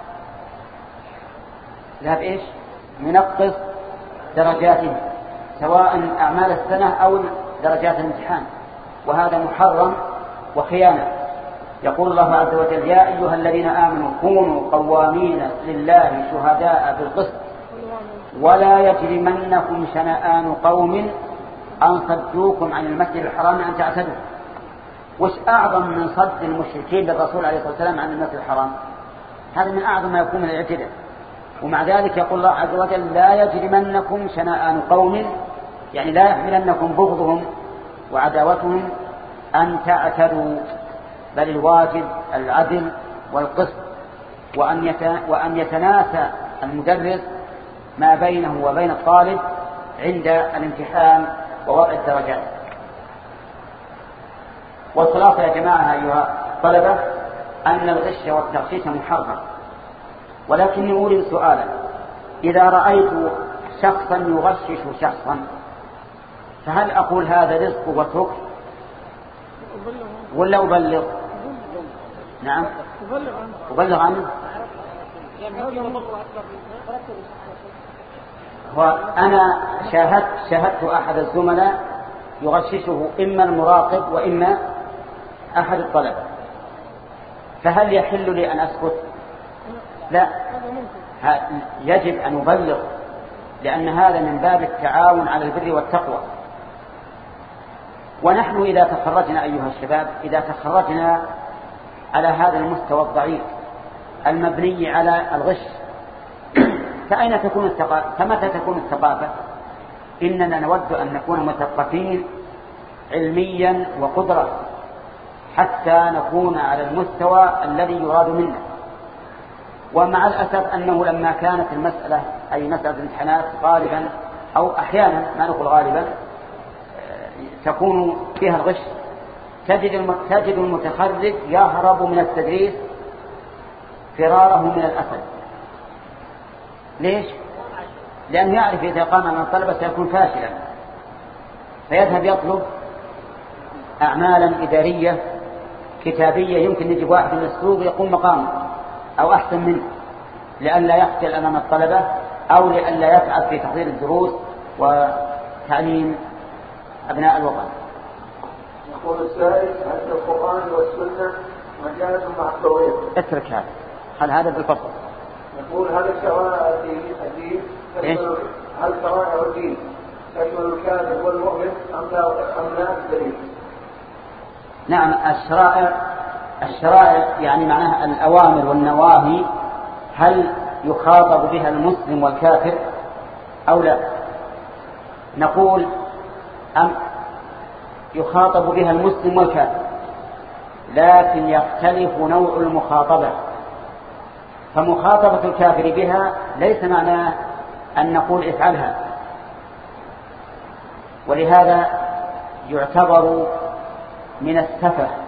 ذهب إيش ينقص درجاته سواء أعمال السنة أو درجات الامتحان، وهذا محرم وخيانة. يقول الله عز وجل: يا أيها الذين آمنوا كونوا قوامين لله شهداء بالقسط ولا يجرمنكم شنآن قوم أن صدوكم عن المسجد الحرام أن تعتدوا. وش أعظم من صد المشركين للرسول عليه الصلاة والسلام عن المسجد الحرام؟ هذا من أعظم ما يكون من الاعتداء. ومع ذلك يقول الله عز وجل لا يجرمنكم شنآن قوم، يعني لا يحملنكم بغضهم وعداوتهم أن تعتدوا، بل الواجب العدل والقسط، وأن يتناسى المدرس ما بينه وبين الطالب عند الامتحان ووضع الدرجات. والخلاصة يا جماعة أيها الطلبة أن الغش والتغشيش محرم، ولكني أريد سؤالا: إذا رأيت شخصا يغشش شخصا فهل أقول هذا رزق وترك ولا أبلغ؟ نعم أبلغ عنه. وأنا شاهدت شاهدت أحد الزملاء يغششه إما المراقب وإما أحد الطلبة، فهل يحل لي أن أسكت؟ لا، يجب أن أبلغ، لأن هذا من باب التعاون على البر والتقوى. ونحن إذا تخرجنا أيها الشباب، إذا تخرجنا على هذا المستوى الضعيف المبني على الغش، فأين تكون الثقافة؟ فمتى تكون الثقافة؟ إننا نود أن نكون مثقفين علميا وقدرة حتى نكون على المستوى الذي يراد منا. ومع الأسف أنه لما كانت المسألة أي مسألة الامتحانات غالبا أو أحيانا ما نقول غالبا تكون فيها الغش، تجد المتخرج يهرب من التدريس فراره من الأسد. ليش؟ لأنه يعرف إذا قام من الطلبة سيكون فاشلا، فيذهب يطلب أعمالا إدارية كتابية يمكن يجيب واحد من السوق يقوم مقامه أو أحسن منه، لئلا يخجل أمام الطلبة أو لئلا يتعب في تحضير الدروس وتعليم أبناء الوطن. يقول السائل: هل القرآن والسنة مجاز مع التوحيد؟ اترك هذا، هل هذا بالفصل. يقول: هل شرائع الدين تشمل هل شرائع الدين تشمل الكاذب والمؤمن أم لا أم لا الدليل؟ نعم، الشرائع الشرائع يعني معناها الأوامر والنواهي، هل يخاطب بها المسلم والكافر أو لا؟ نقول أم يخاطب بها المسلم والكافر، لكن يختلف نوع المخاطبة. فمخاطبة الكافر بها ليس معناه أن نقول افعلها، ولهذا يعتبر من السفه